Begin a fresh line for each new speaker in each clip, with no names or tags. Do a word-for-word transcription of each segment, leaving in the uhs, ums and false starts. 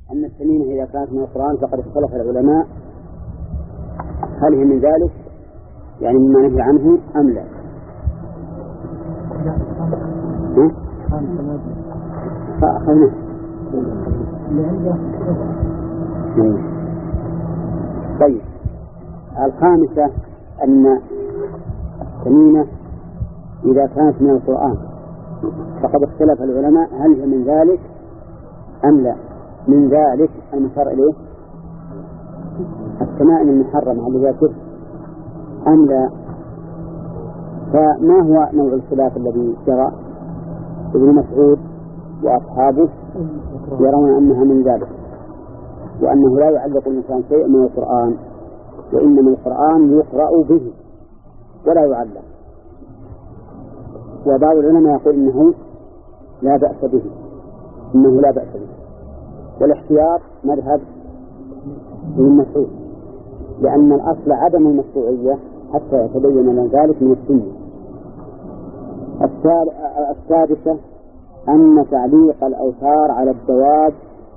أن التميمة إذا كانت من القرآن فقد اختلف العلماء هل هي من ذلك يعني مما نهي عنه أم لا؟ فأخذنا طيب. الخامسة أن التميمة إذا كانت من القرآن فقد اختلف العلماء هل هي من ذلك أم لا. من ذلك المشار إليه التمائم المحرمة اللي هي كفر أم لا. فما هو نوع الخلاف الذي جرى؟ ابن مسعود وأصحابه يرون أنها من ذلك، وأنه لا يعلق الإنسان شيء من القرآن، وإنما القرآن يقرأ به ولا يعلق. وبعض العلماء يقول إنه لا بأس به، إنه لا بأس به. والاحتياط مذهب ابن مسعود، لأن الأصل عدم المشروعية حتى يتبين لنا ذلك من السنة. السادسة أن تعليق الأوتار على الدواب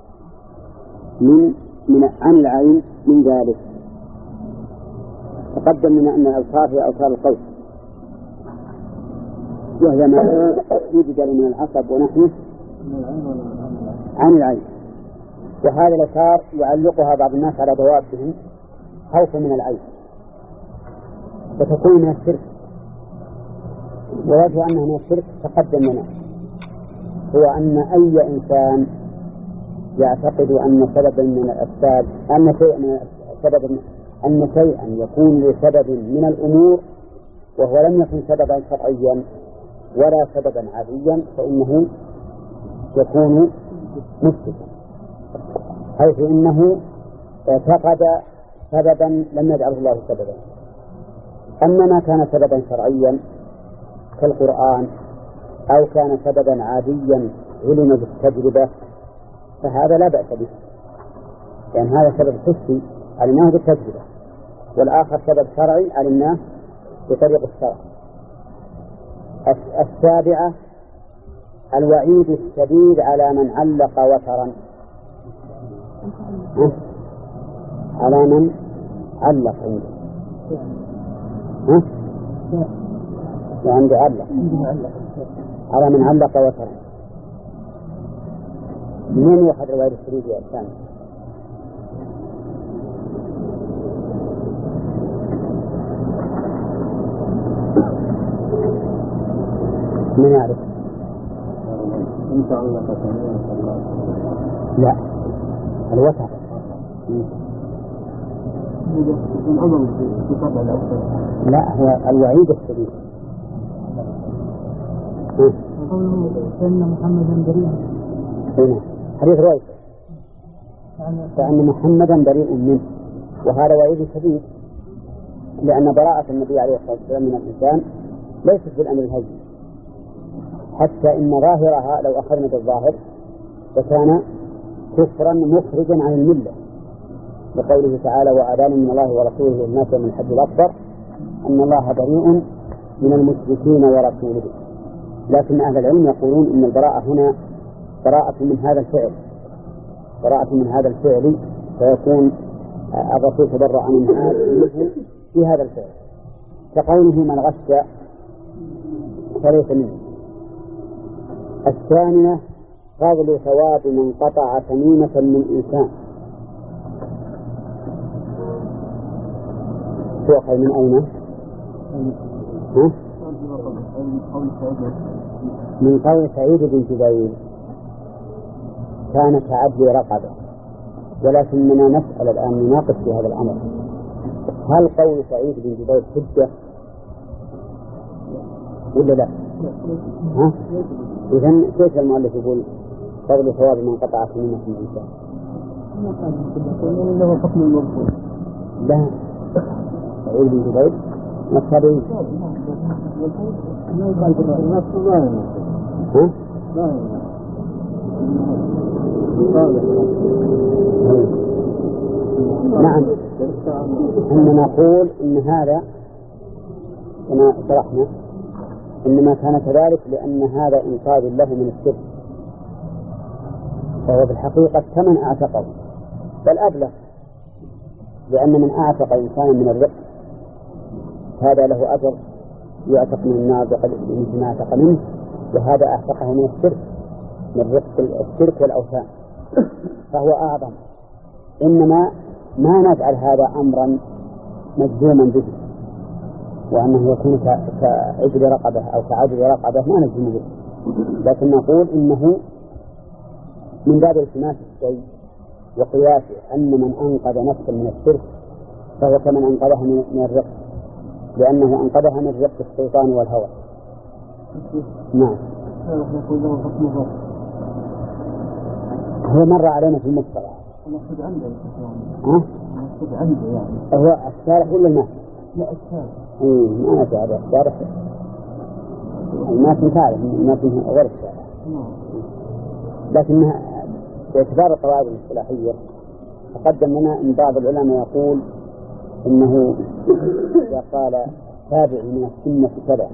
من من عن العين من ذلك. تقدم لنا أن الأوتار هي أوتار القوس، وهي ما يوجد من العصب ونحوه عن العين. وهذا الأوتار يعلقها بعض الناس على دوابهم خوفا من العين، وتكون من الشرك. ووجه أنها من الشرك تقدم لنا هو أن أي إنسان يعتقد أن سببا من الأسباب أن شيء من سبب أن شيئا يكون لسبب من الأمور وهو لم يكن سببا شرعيا ولا سببا عاديا فإنه يكون مشركا، حيث إنه اعتقد سببا لم يجعله الله سببا. أما ما كان سببا شرعيا كالقرآن أو كان سببا عاديا علم بالتجربة فهذا لا بأس به، لأن يعني هذا سبب حسي علمناه بالتجربة، والآخر سبب شرعي علمناه بطريق الشرع. السابعة الوعيد الشديد على من علق وترا، على من علق عنده ها؟ وعنده علق على من علق وترا. من يوحد الوعيد الشديد يا إنسان؟ من يعرف؟ لا الوتر لا هو الوعيد الشديد.
فإن محمدا بريء
حديث رويته فإن محمدا بريء منه، وهذا وعيد شديد، لأن براءة النبي عليه الصلاة والسلام من الإنسان ليست بالأمر الهين، حتى إن ظاهرها لو أخذنا بالظاهر فكان كفرا مخرجا عن الملة، لقوله تعالى وأذان من الله ورسوله للناس من الحج الأكبر أن الله بريء من المشركين ورسوله. لكن أهل العلم يقولون إن البراءة هنا براءة من هذا الفعل، براءة من هذا الفعل، فيكون الرسول تبرأ منه في هذا الفعل، كقوله من غش فليس منه. الثانية فضل ثواب من قطع تميمة من إنسان. تؤخذ من أين؟ ها؟ من قول سعيد بن جبير كان كعبد رقبة، ولكننا نسأل الآن نناقش في هذا الأمر، هل قول سعيد بن جبير حجة ولا لا؟ ها؟ إذن كيف المؤلف يقول فضل ثواب من قطع تميمة من إنسان؟
إنه حكم المرفوع.
لا سعيد بن جبير نصري.
ما يقال بالرأي
ها؟ نعم، إن نقول إن هذا كما شرحنا إنما كان كذلك لأن هذا إنقاذ له من الشرك، فهو في الحقيقة كمن أعتقه، بل أبلغ، لأن من أعتق إنسانا من الرق هذا له أجر يعتق من النار بمثل ما أعتق منه، وهذا أعتقه من الشرك، من رق الشرك والأوثان، فهو أعظم. إنما ما نجعل هذا أمرا مجزوما به، وأنه يكون كعجل رقبة أو كعجل رقبة ما نجزم به، لكن نقول إنه من باب التماس الشيء وقياسه أن من أنقذ نفسا من الشرك فهو كمن أنقذها من الرق، لأنه أنقذها من رق الشيطان والهوى. نعم. هو مر علينا في المصطلح.
المقصود عنده
ها؟
المقصود عنده يعني.
هو الشارح ولا الناس؟
لا الشارح.
إيه ما أدري هذا الشارح. الناس تعرف الناس غير الشارح. لكنها باعتبار القواعد الاصطلاحية تقدم لنا أن بعض العلماء يقول إنه إذا قال تابع من السنة كذا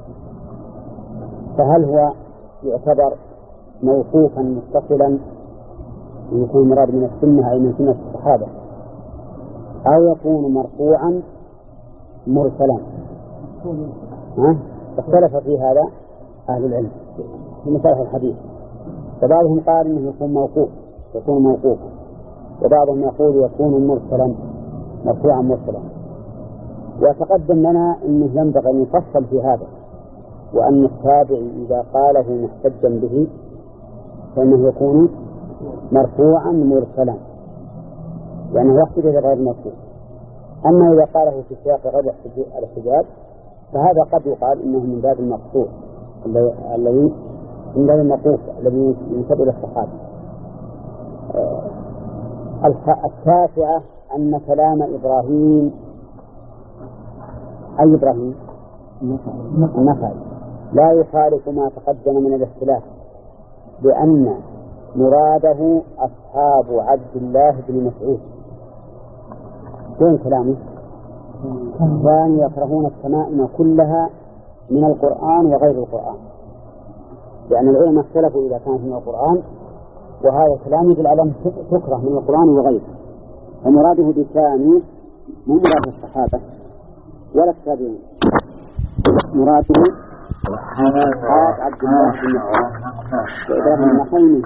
فهل هو يعتبر موقوفا متصلا يكون مراد من السنة أي من سنة الصحابة، أو يكون مرفوعا مرسلا؟ ها؟ اختلف في هذا أهل العلم في مسألة الحديث، فبعضهم قال إنه يكون موقوف يكون موقوفا، وبعضهم يقول يكون مرسلا مرفوعا مرسلا. وتقدم لنا أنه ينبغي أن يفصل في هذا، وأن التابع إذا قاله محتجا به فإنه يكون مرفوعا مرسلا لأنه يحتج إلى غير مرفوع. أما إذا قاله في سياق غير الاحتجاج فهذا قد يقال إنه من باب المقصور الذي من باب الموقوف الذي ينسب إلى الصحابة. التاسعة أن كلام إبراهيم أي إبراهيم النخعي لا يخالف ما تقدم من الاختلاف، لأن مراده أصحاب عبد الله بن مسعود. وين كلامه؟ كانوا يكرهون التمائم كلها من القرآن وغير القرآن، لأن العلماء اختلفوا إذا كانت من القرآن، وهذا كلام يدل على تكره من القرآن وغيره. ومراده بالثاني مو مراد الصحابة ولا التابعين، مراده أصحاب عبد الله بن مسعود وإبراهيم النخعي.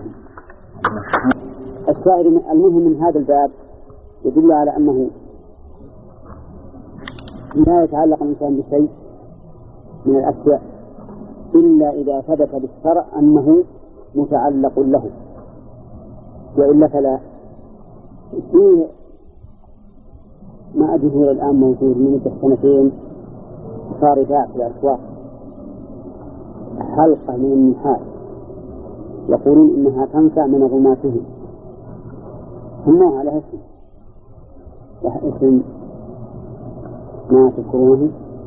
الشاعر المهم من هذا الباب يدل على أنه لا يتعلق الإنسان بشيء من الأشياء إلا إذا ثبت بالشرع أنه متعلق له، وإلا فلا. فيه ما أدري الآن موجود من مدة سنتين صار يباع في الأسواق حلقة من النحاس يقولون إنها تنفع من ظلماته، هم على اسم اسم ما تذكرونه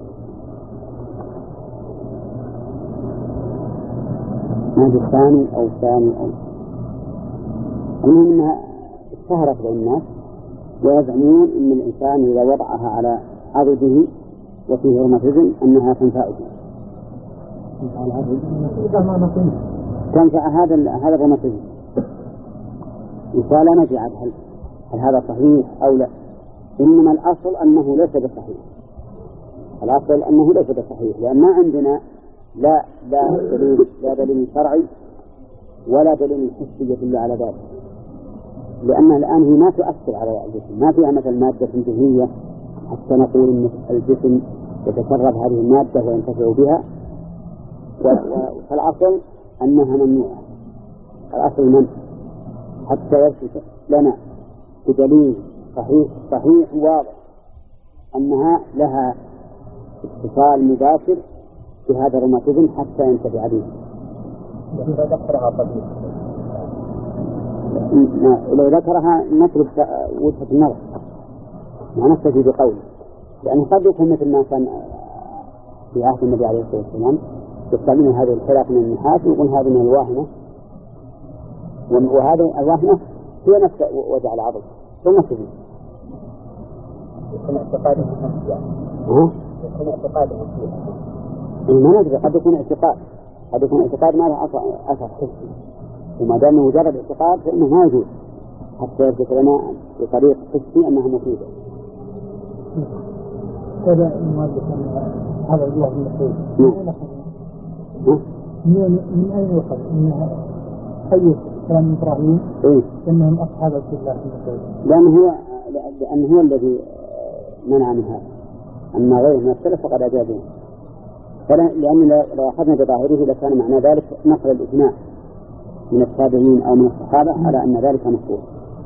هذا الثاني أو الثاني أو المهم أنها اشتهرت بين الناس، ويزعمون أن الإنسان إذا وضعها على عضده وفيه روماتيزم أنها تنفعه. تنفع هذا هذا الروماتيزم. وقال نجي عاد هل, هل هذا صحيح أو لا؟ إنما الأصل أنه ليس بصحيح، الأصل أنه ليس بصحيح، لأن ما عندنا لا لا دليل لا دليل شرعي ولا دليل حسي يدل على ذلك، لأن الآن هي ما تؤثر على الجسم، ما فيها مثل مادة دهنية حتى نقول إن الجسم يتسرب هذه المادة وينتفع بها، فالأصل أنها ممنوعة، الأصل منع حتى يثبت لنا بدليل صحيح صحيح واضح أنها لها اتصال مباشر بهذا الروماتيزم حتى ينتفع به.
إذا ذكرها طبيب
لو ذكرها نترك وجهة النظر ما نكتفي بقوله، لأنه قد يكون مثل ما كان في عهد النبي عليه الصلاة والسلام يستعملون هذه الخلاف من النحاس ويقول هذه من الواهنة، وهذه الواهنة هي نفس وجع العضل ثم تجي
يكون اعتقادهم فيها
ها؟
يكون اعتقادهم فيها
ما ندري، قد يكون اعتقاد قد يكون اعتقاد ما له أثر حسي، وما دام مجرد اعتقاد فإنه ما يجوز حتى يثبت لنا بطريق حسي أنها مفيدة.
هذا المؤلف هذا الله بن مسعود من من أين يؤخذ؟ من حي كلام إبراهيم
إيه؟
إنهم أصحاب عبد الله بن مسعود.
لأن هو لأن هو الذي منع من هذا، أما غيره من السلف فقد أجابوه. لأن لو أخذنا بظاهره لكان معنى ذلك نقل الإجماع من التابعين أو من الصحابة على أن ذلك مشروع.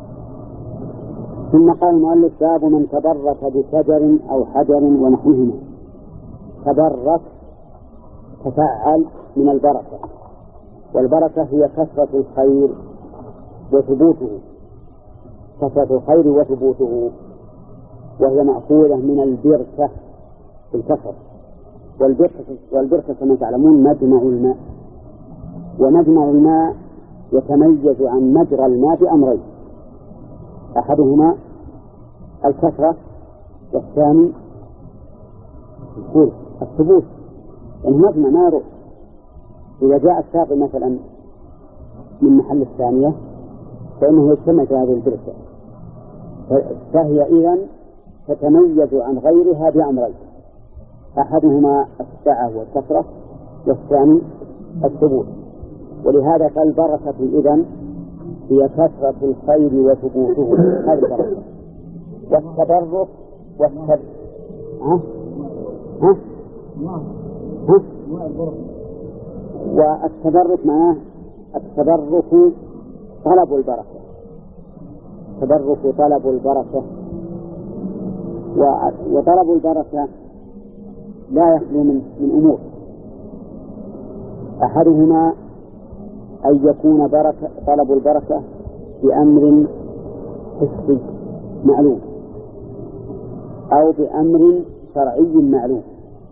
ثم قال المؤلف باب من تبرك بشجر أو حجر ونحوهما. تبرك تفعل من البركة، والبركة هي كثرة الخير وثبوته، كثرة الخير وثبوته، وهي مأخوذة من البركة في الكثرة. والبركة, والبركة كما تعلمون مجمع الماء، ومجمع الماء يتميز عن مجرى الماء بأمرين: أحدهما الكثرة، والثاني الثبوت، يعني مجمع ما يروح. إذا جاء الساقي مثلا من محل الثانية فإنه يجتمع في هذه البركة، فهي إذن تتميز عن غيرها بأمرين: أحدهما السعة والكثرة، والثاني الثبوت. ولهذا فالبركة إذن هي كثرة الخير وثبوته، هذه البركة. والتبرك والتبرك ها؟ ها؟ ها؟ والتبرك معناه التبرك طلب البركة، التبرك طلب البركة. وطلب البركة لا يخلو من, من أمور: أحدهما أن يكون بركة طلب البركة بأمر حسي معلوم أو بأمر شرعي معلوم.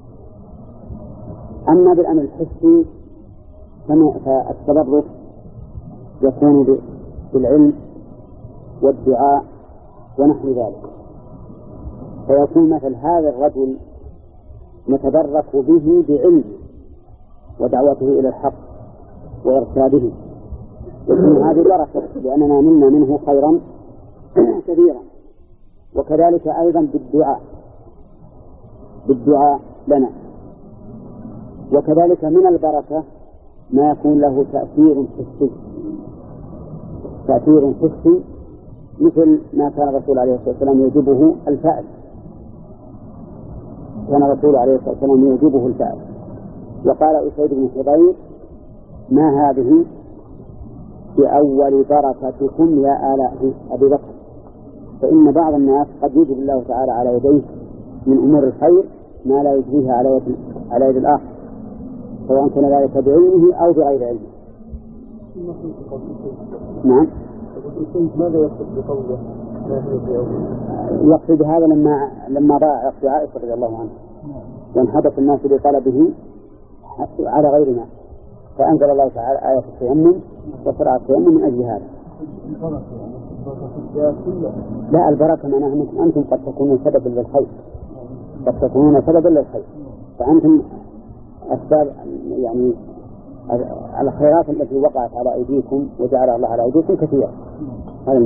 أما بالأمر الحسي فالتبرك يكون بالعلم والدعاء ونحو ذلك، فيكون مثل هذا الرجل نتبرك به بعلمه ودعوته إلى الحق وإرشاده، يكون هذه بركة لأننا منا منه خيرا كثيرا. وكذلك أيضا بالدعاء بالدعاء لنا. وكذلك من البركة ما يكون له تأثير حسي، تأثير حسي مثل ما كان الرسول عليه الصلاة والسلام يجيبه الفأل، كان الرسول عليه الصلاة والسلام يجيبه الفأل. وقال أسيد بن حضير: ما هذه بأول بركتكم يا آل أبي بكر، فإن بعض الناس قد يجب الله تعالى على يديه من أمور الخير ما لا يجريها على يد على يد الآخر، سواء كان ذلك بعلمه أو بغير علمه. نعم.
ماذا يقصد بقوله؟
يقصد هذا لما لما رأى عقد عائشة رضي الله عنها وانحدث الناس لطلبه على غير ما، فأنزل الله تعالى آية التيمم وشرع التيمم من أجل هذا. لا، البركة معناها أنكم أنتم قد تكونون سببا للخير، قد تكونون سببا للخير، فأنتم أسباب يعني الخيرات التي وقعت على أيديكم وجعل الله على أيديكم كثيرة. هذا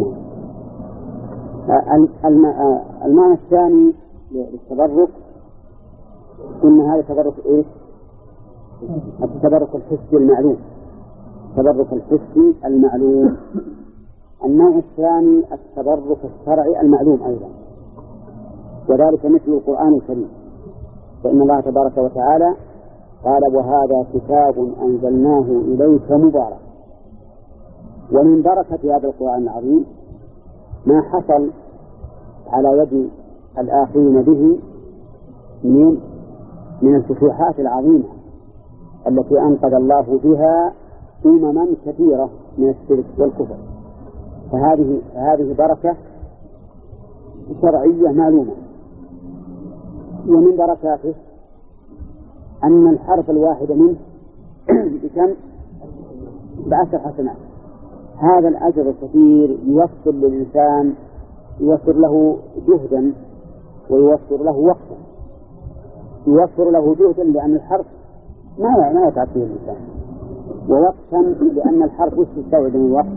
المعنى. المعنى الثاني للتبرك إن هذا تبرك إيش؟ التبرك الحسي المعلوم، التبرك الحسي المعلوم. النوع الثاني التبرك الشرعي المعلوم أيضا، وذلك مثل القرآن الكريم، فإن الله تبارك وتعالى قال: وهذا كتاب أنزلناه إليك مبارك. ومن بركة هذا القرآن العظيم ما حصل على يد الآخرين به من من الفتوحات العظيمة التي أنقذ الله بها أمما كثيرة من الشرك والكفر. فهذه هذه بركة شرعية معلومة. ومن بركاته أن الحرف الواحد منه بكم؟ بعشر حسنات. هذا الأجر الكثير يوفر للإنسان، يوفر له جهدا ويوفر له وقتا، يوفر له جهدا لأن الحرف ما ما يتعب فيه الإنسان، ووقتا لأن الحرف وش يستوعب من الوقت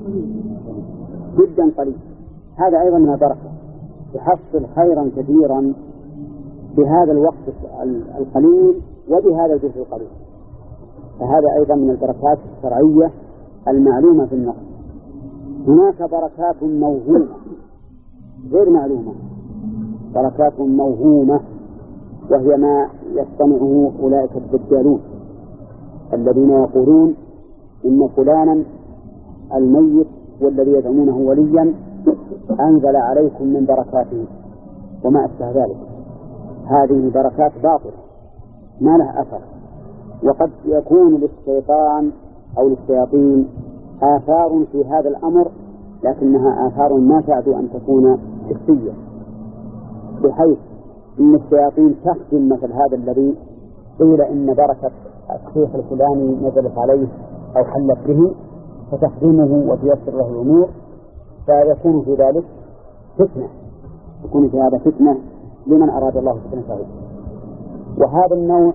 جدا قليل. هذا أيضا من البركة، تحصل خيرا كثيرا بهذا الوقت القليل وبهذا الجزء القليل. فهذا أيضا من البركات الشرعية المعلومة في النص. هناك بركات موهومة غير معلومة، بركات موهومة وهي ما يصطنعه أولئك الدجالون الذين يقولون إن فلانا الميت والذي يدعونه وليا أنزل عليكم من بركاته وما أشبه ذلك. هذه البركات باطلة ما لها أثر، وقد يكون للشيطان أو للشياطين آثار في هذا الأمر، لكنها آثار ما تعد أن تكون حسية، بحيث إن الشياطين تخدم مثل هذا الذي قيل إن بركة الشيخ الفلاني نزلت عليه أو حلت به، فتخدمه وتيسر له الأمور، فيكون في ذلك فتنة، يكون في هذا فتنة لمن أراد الله فتنته. وهذا النوع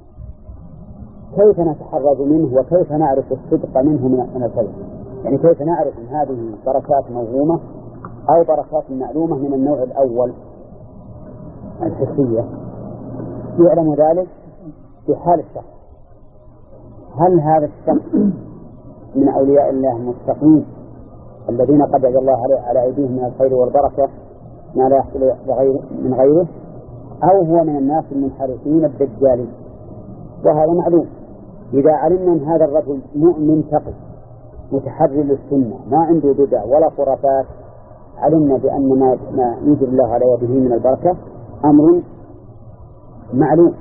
كيف نتحرز منه وكيف نعرف الصدق منه من الكذب؟ يعني كيف نعرف أن هذه بركات موهومة أو بركات معلومة من النوع الأول الحسية؟ يعلم ذلك في حال الشخص. هل هذا الشخص من أولياء الله المتقين الذين قد جعل الله على أيديهم من الخير والبركة ما لا يحصل من غيره، أو هو من الناس المنحرفين الدجالين؟ وهذا معلوم. إذا علمنا أن هذا الرجل مؤمن تقي متحرر للسنة ما عنده بدع ولا خرافات، علمنا بأن ما يجري الله على يده من البركة أمر معلوم.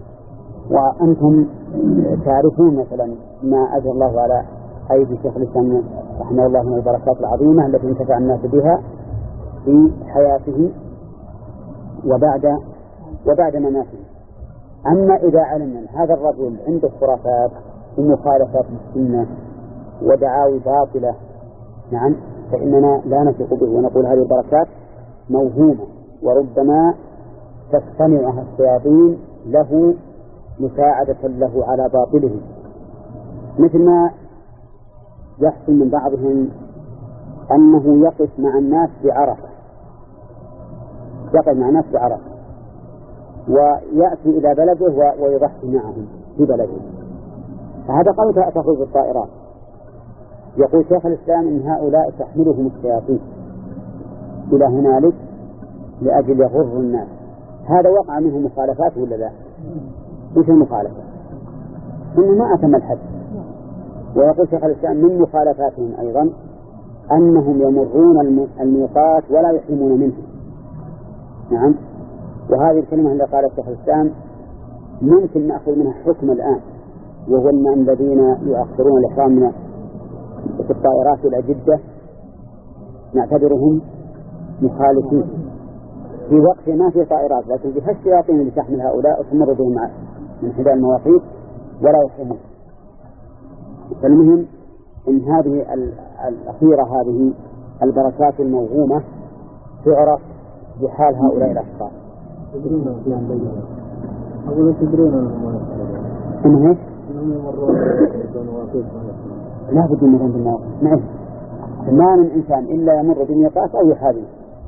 وأنتم تعرفون مثلا ما أجر الله على أيدي شيخ الإسلام رحمه الله من البركات العظيمة التي انتفع الناس بها في حياته وبعد وبعد مماته. أما إذا علمنا هذا الرجل عنده خرافات ومخالفات للسنة ودعاوي باطلة، نعم، فإننا لا نثق به ونقول هذه البركات موهومة وربما تصطنعها الشياطين له مساعدة له على باطله، مثل ما يحصل من بعضهم أنه يقف مع الناس بعرفة، يقف مع الناس بعرفة ويأتي إلى بلده ويضحي معهم في بلده. فهذا قول تأخذ بالطائرات. يقول شيخ الإسلام إن هؤلاء تحملهم الشياطين إلى هنالك لأجل يغر الناس. هذا وقع منه مخالفات ولا لا؟ مش المخالفة إنه ما أتم الحد. ويقول شيخ الإسلام من مخالفاتهم أيضا أنهم يمرون الميقات ولا يحرمون منه. نعم، وهذه الكلمة اللي قالت شيخ الإسلام ممكن نأخذ منها حكم الآن، وهو أن الذين يؤخرون الإحرام من في الطائرات إلى جدة نعتبرهم مخالفين في وقت ما في طائرات، لكن في الشياطين اللي تحمل هؤلاء وتمر بهم من خلال المواقيت ولا يحرمون. فالمهم إن هذه الأخيرة هذه البركات الموهومة تعرف بحال هؤلاء الأشخاص.
تدرون أفلام بينهم أقول تدرون أنهم
إنه إيش؟
أنهم يمرون بمواقيت
لا بد من يمر بالمواقيت. نعم، ما من إنسان إلا يمر بميقات أو يحاذي،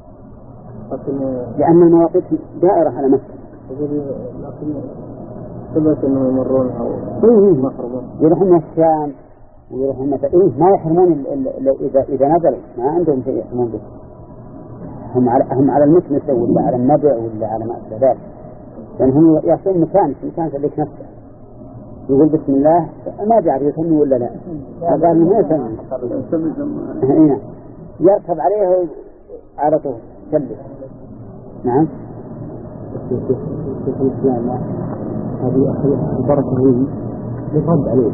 لأن المواقيت دائرة على مكة.
لكن ثبت أنهم يمرون أو محرمون
يروحون الشام ويروحون إيه ما يحرمون إذا إذا نزلوا، ما عندهم شيء يحرمون به. هم على هم على المكنسة ولا على النبع ولا على ما أشبه ذلك، لأن هم يصون مكان مكان تلك نفسه يقول بسم الله ما جعل يسمي ولا لا، قال ما يسمي هنا يركب عليه على طول كله. نعم.
هذه البركة هي يرد عليه.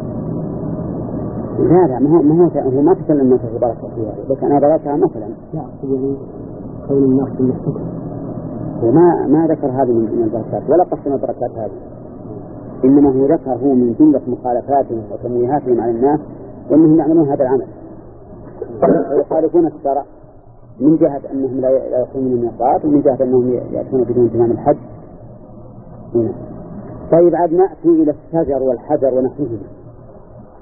لا لا ما هو ما هو هو ما تكلم الناس في بركة فيها، لكن أنا ضربتها مثلا.
لا أقول قول الناس بالحكم.
وما ما ذكر هذه من البركات ولا قسم البركات هذه، إنما هو ذكره من جملة مخالفاتهم وتمويهاتهم على الناس وأنهم يعملون هذا العمل ويخالفون الشرع من جهة أنهم لا يقومون الميقات ومن جهة أنهم يأتون بدون تمام الحج. هنا طيب عاد نأتي إلى الشجر والحجر ونحوه.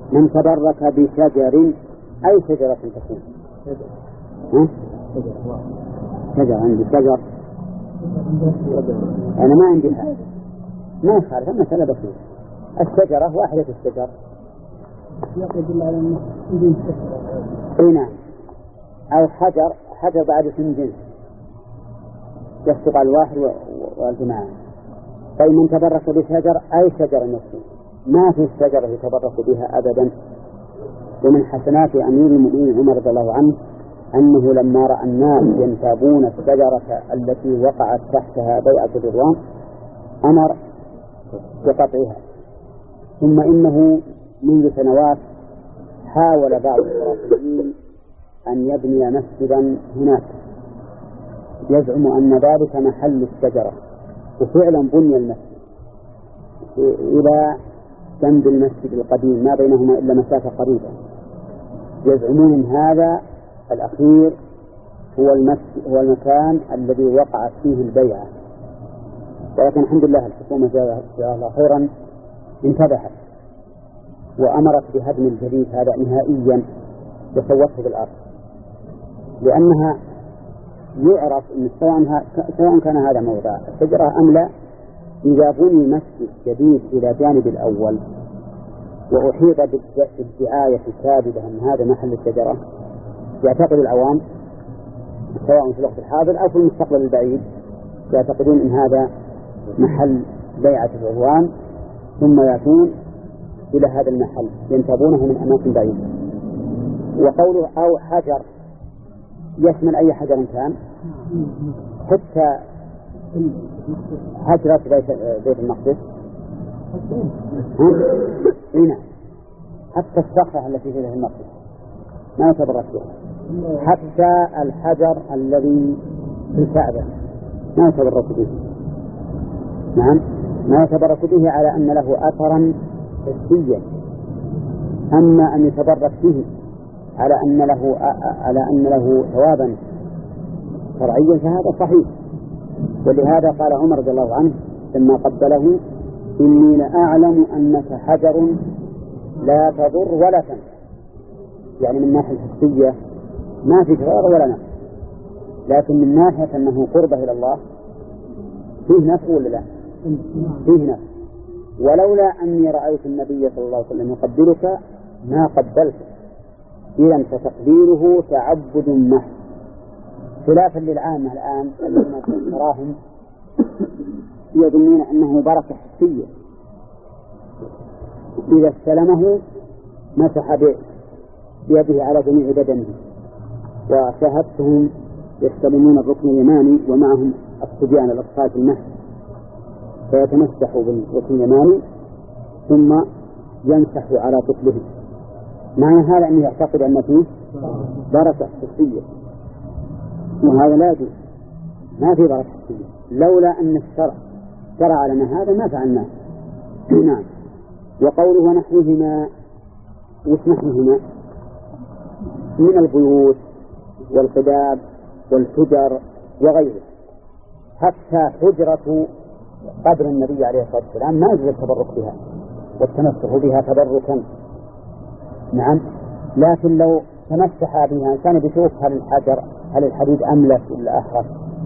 من تبرك بشجر أي شجرة تكون؟ ها؟ شجر عندي شجر أنا ما عندي حاجة ما يخالف المسألة بسيطة. الشجرة واحدة الشجر
يدل على أنه يجوز
أي نعم. أو حجر حجر بعد اسم جنس يصدق على الواحد والجماعة. طيب من تبرك بشجر أي شجر نفسه ما في شجرة يتبرك بها أبدا. ومن حسنات أمير المؤمنين عمر رضي الله عنه أنه لما رأى الناس ينتابون الشجرة التي وقعت تحتها بيعة الرضوان أمر بقطعها. ثم إنه منذ سنوات حاول بعض الخرافيين أن يبني مسجدا هناك يزعم أن ذلك محل الشجرة، وفعلا بني المسجد إلى جنب المسجد القديم ما بينهما إلا مسافة قريبة. يزعمون أن هذا الأخير هو المسجد هو المكان الذي وقعت فيه البيعة، ولكن الحمد لله الحكومة جزاها الله خيرا انتبهت وأمرت بهدم الجديد هذا نهائيا وسوته بالأرض، لأنها يعرف أن سواء كان هذا موضع الشجرة أم لا، إذا بني مسجد جديد إلى جانب الأول وأحيط بالدعاية الكاذبة أن هذا محل الشجرة يعتقد العوام سواء في الوقت الحاضر أو في المستقبل البعيد يعتقدون أن هذا محل بيعة الرضوان، ثم يأتون إلى هذا المحل ينتابونه من أماكن بعيدة. وقوله أو حجر يشمل أي حجر كان، حتى حجرة بيت المقدس هنا، حتى الصخرة التي في بيت المقدس ما يتبرك بها، حتى الحجر الذي في الكعبة ما يتبرك به. نعم ما يتبرك به على أن له أثرا حسيا. أما أن يتبرك به على أن له على أن له ثوابا شرعيا فهذا صحيح. ولهذا قال عمر رضي الله عنه لما قبله: إني لأعلم أنك حجر لا تضر ولا تنفع. يعني من ناحية الحسية ما في ضرر ولا نفع، لكن من ناحية أنه قربه إلى الله فيه نفع ولا لا؟ فيه نفع. ولولا أني رأيت النبي صلى الله عليه وسلم يقبلك ما قبلته، إذا فتقبيله تعبد محض، خلافا للعامة الآن الذين تراهم يظنون أنه بركة حسية، إذا استلمه مسح بيده على جميع بدنه. وشاهدتهم يستلمون الركن اليماني ومعهم الصبيان الأطفال في المهد، فيتمسحوا بالركن اليماني ثم يمسحوا على طفله. معنى هذا أنه يعتقد أن فيه بركة حسية، وهذا لا يجوز، ما في بركة حسية. لولا أن الشرع شرع لنا هذا ما فعلناه. نعم. وقوله ونحوهما، وش نحوهما؟ من البيوت والقباب والحجر وغيره. حتى حجرة قبر النبي عليه الصلاة والسلام ما يجوز التبرك بها والتمسح بها تبركا. نعم. لكن لو تمسح بها كان بيشوف هل الحجر هل الحديد أملس ولا أخف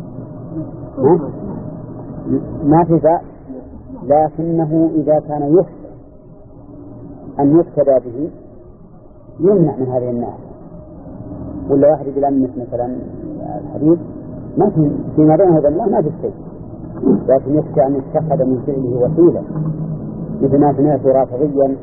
ما في ذا، لكنه إذا كان يخشى أن يقتدى به يمنع من هذه الناحية. ولا واحد يلمس مثلا الحديد ما في فيما بينه وبين الله ما في شيء، لكن يخشى أن يتخذ من فعله وسيلة، مثل ما سمعت رافضيا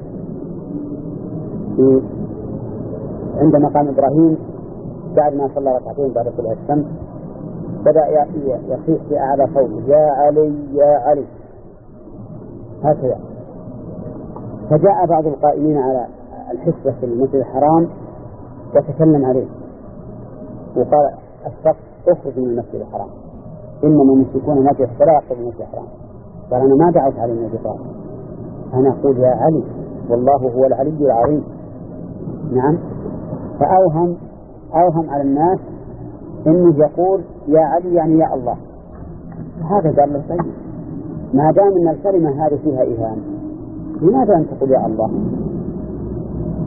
في عند مقام إبراهيم بعد ما صلى ركعتين بعد طلوع الشمس بدأ يصيح في أعلى صوته: يا علي يا علي، هكذا. فجاء بعض القائمين على الحسبة في المسجد الحرام وتكلم عليه وقال: الشخص اخرج من المسجد الحرام، إنما المشركون نجس فلا يقربوا المسجد الحرام. قال: أنا ما دعوت عليه النجس، أنا أقول يا علي، والله هو العلي العظيم. نعم. فأوهم أوهم على الناس إنه يقول يا علي يعني يا الله. هذا قال له: طيب ما دام أن الكلمة هذه فيها إيهام لماذا أن تقول يا الله؟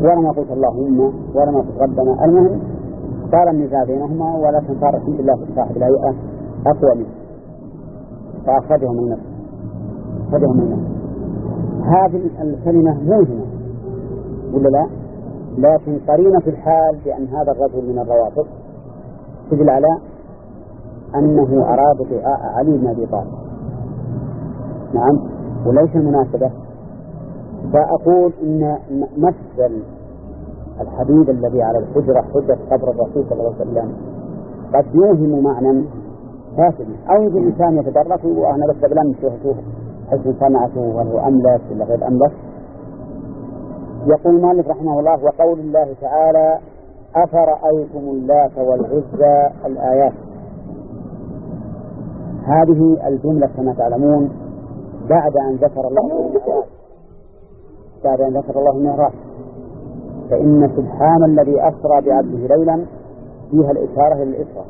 ولما قلت اللهم ولما قلت ربنا. المهم صار النزاع بينهما، ولكن صار الحمد لله صاحب الهيئة أقوى منه فأخرجه من نفسه أخرجه من نفسه. هذه الكلمة موهمة ولا لا؟ لكن قرينة في الحال بأن هذا الرجل من الروافض تدل على أنه أراد دعاء علي بن أبي طالب. نعم، وليس المناسبة. فأقول إن مثل الحديد الذي على الحجرة حجة قبر الرسول صلى الله عليه وسلم قد يوهم معنى فاسد، أو يجي الإنسان يتدرك وأنا بس بلان شوفه حسن صنعته وهو أملس ولا غير أملس. يقول مالك رحمه الله: وقول الله تعالى: أفرأيتم اللات والعزى الآيات. هذه الجملة كما تعلمون بعد أن ذكر الله المعراج بعد أن ذكر الله المعراج فإن سبحان الذي أسرى بعبده ليلا فيها الإشارة للإسراء،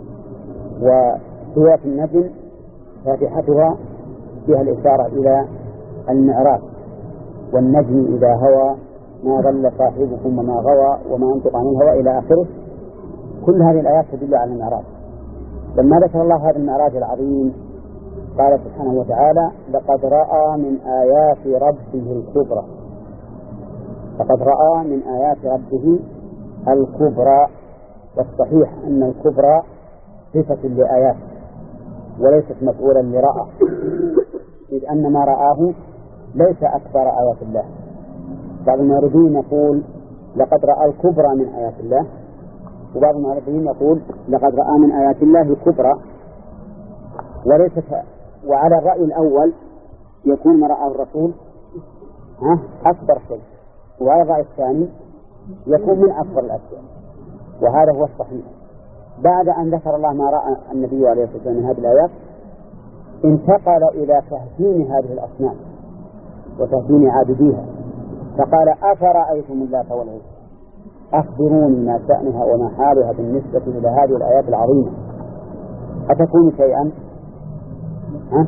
وسورة النجم فاتحتها فيها الإشارة إلى المعراج، والنجم إذا هوى ما ضل صاحبكم وما غوى وما ينطق عن الهوى إلى آخره. كل هذه الآيات تدل على المعراج. لما ذكر الله هذا المعراج العظيم قال سبحانه وتعالى: لقد رأى من آيات ربه الكبرى. لقد رأى من آيات ربه الكبرى. والصحيح أن الكبرى صفة لآيات وليست مفعولا لرأى، إذ أن ما رآه ليس أكبر آيات الله. بعض المعرضين يقول لقد رأى الكبرى من آيات الله، وبعض المعرضين يقول لقد رأى من آيات الله الكبرى وليست. وعلى الرأي الأول يكون ما رأى الرسول ها أكبر شيء، وعلى الرأي الثاني يكون من أكبر الأشياء، وهذا هو الصحيح. بعد أن ذكر الله ما رأى النبي عليه الصلاة والسلام من هذه الآيات انتقل إلى تهجين هذه الأصنام وتهجين عابديها، فقال: أفرأيتم اللات والعزى أخبروني ما شأنها وما حالها بالنسبة إلى هذه الآيات العظيمة، أتكون شيئا؟ ها؟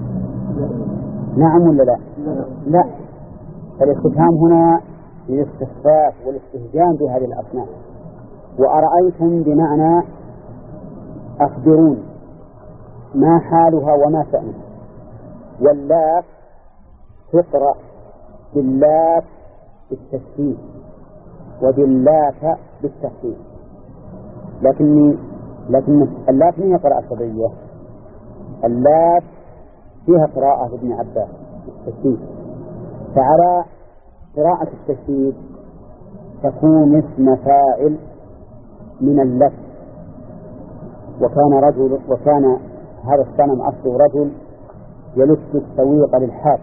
نعم ولا لا؟ لا. فالاستفهام هنا للاستخفاف والاستهجان بهذه الأصنام. وأرأيتم بمعنى أخبروني ما حالها وما شأنها. واللات تقرأ باللات بالتشديد وباللات بالتخفيف، لكن لكن اللات هي قراءة صبية. اللات فيها قراءة ابن عباس بالتشديد، فعلى قراءة التشديد تكون اسم فاعل من اللف. وكان رجل وكان هذا الصنم أصله رجل يلف السويق للحاج،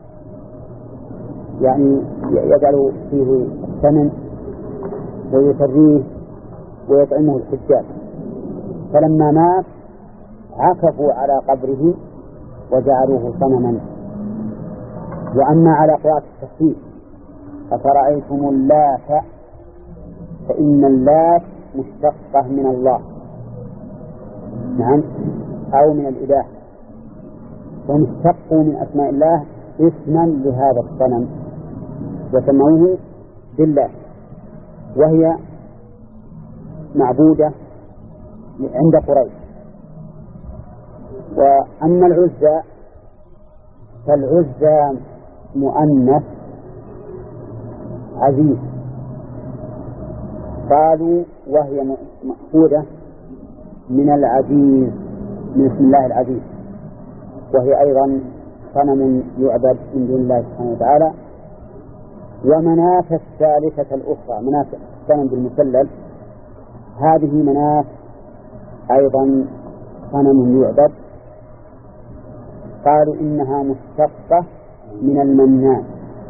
يعني يجعل فيه الثمن ويسريه ويطعمه الحجاج. فلما مات عكفوا على قبره وجعلوه صنما. وأما على قراءة التخفيف: أفرأيتم اللات، فإن اللات مشتقة من الله، نعم، أو من الإله، وهم اشتقوا من أسماء الله اسما لهذا الصنم وسموه بالله، وهي معبودة عند قريش. وأما العزى فالعزى مؤنث عزيز، قالوا وهي مأخوذة من العزيز، من اسم الله العزيز، وهي أيضا صنم يعبد من دون الله سبحانه وتعالى. ومناة الثالثة الأخرى، مناة الصنم بالمسلل، هذه مناة أيضا صنم يعبد، قالوا إنها مشتقة من المنان،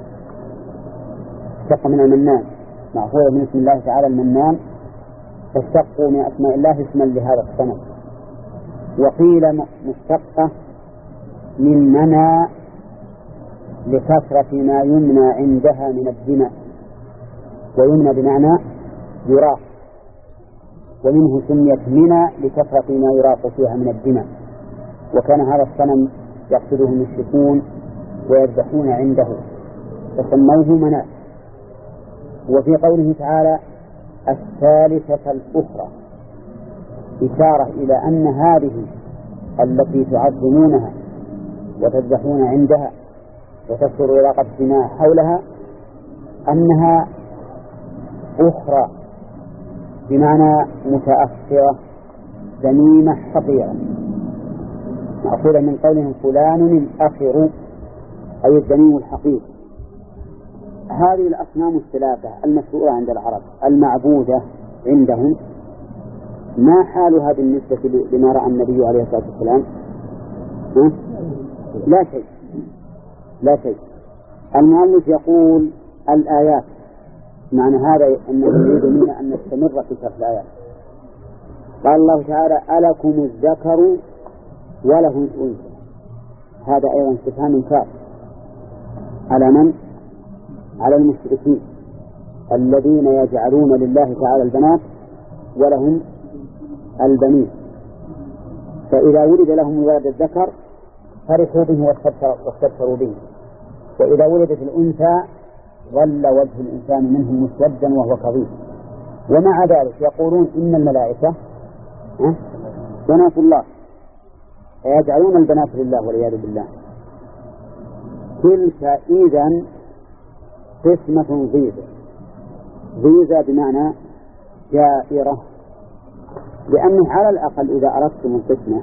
مشتقة من المنان، مأخوذة من اسم الله تعالى المنان، فاشتقوا من أسماء الله اسما لهذا الصنم. وقيل مشتقة من منى لكثرة ما يمنى عندها من الدماء، ويمنى بمعنى يراق، ومنه سميت منى لكثرة ما يراق فيها من الدماء. وكان هذا الصنم يقصده المشركون ويذبحون عنده فسموه مناة. وفي قوله تعالى الثالثة الأخرى إشارة إلى أن هذه التي تعظمونها وتذبحون عندها وتكثر علاقة الدماء حولها أنها أخرى بمعنى متأخرة ذميمة حقيرة مأخوذة من قولهم فلان الأخر أي الذميم الحقير. هذه الأصنام الثلاثة المشهورة عند العرب المعبودة عندهم ما حالها بالنسبة لما رأى النبي عليه الصلاة والسلام؟ لا شيء لا شيء. المؤلف يقول الآيات، معنى هذا أنه يريد منا أن نستمر في شرح الآيات. قال الله تعالى ألكم الذكر وله الأنثى، هذا أيضا استفهام إنكار على من؟ على المشركين الذين يجعلون لله تعالى البنات ولهم البنين، فإذا ولد لهم الولد الذكر فرحوا به واستبشروا به، وإذا ولدت الأنثى ظل وجه الإنسان منهم مسودا وهو كظيم. ومع ذلك يقولون إن الملائكة بنات الله يجعلون البنات لله والعياذ بالله. تلك إذن قسمة ضيزة، ضيزة بمعنى جائرة، لأنه على الأقل إذا أردتم القسمة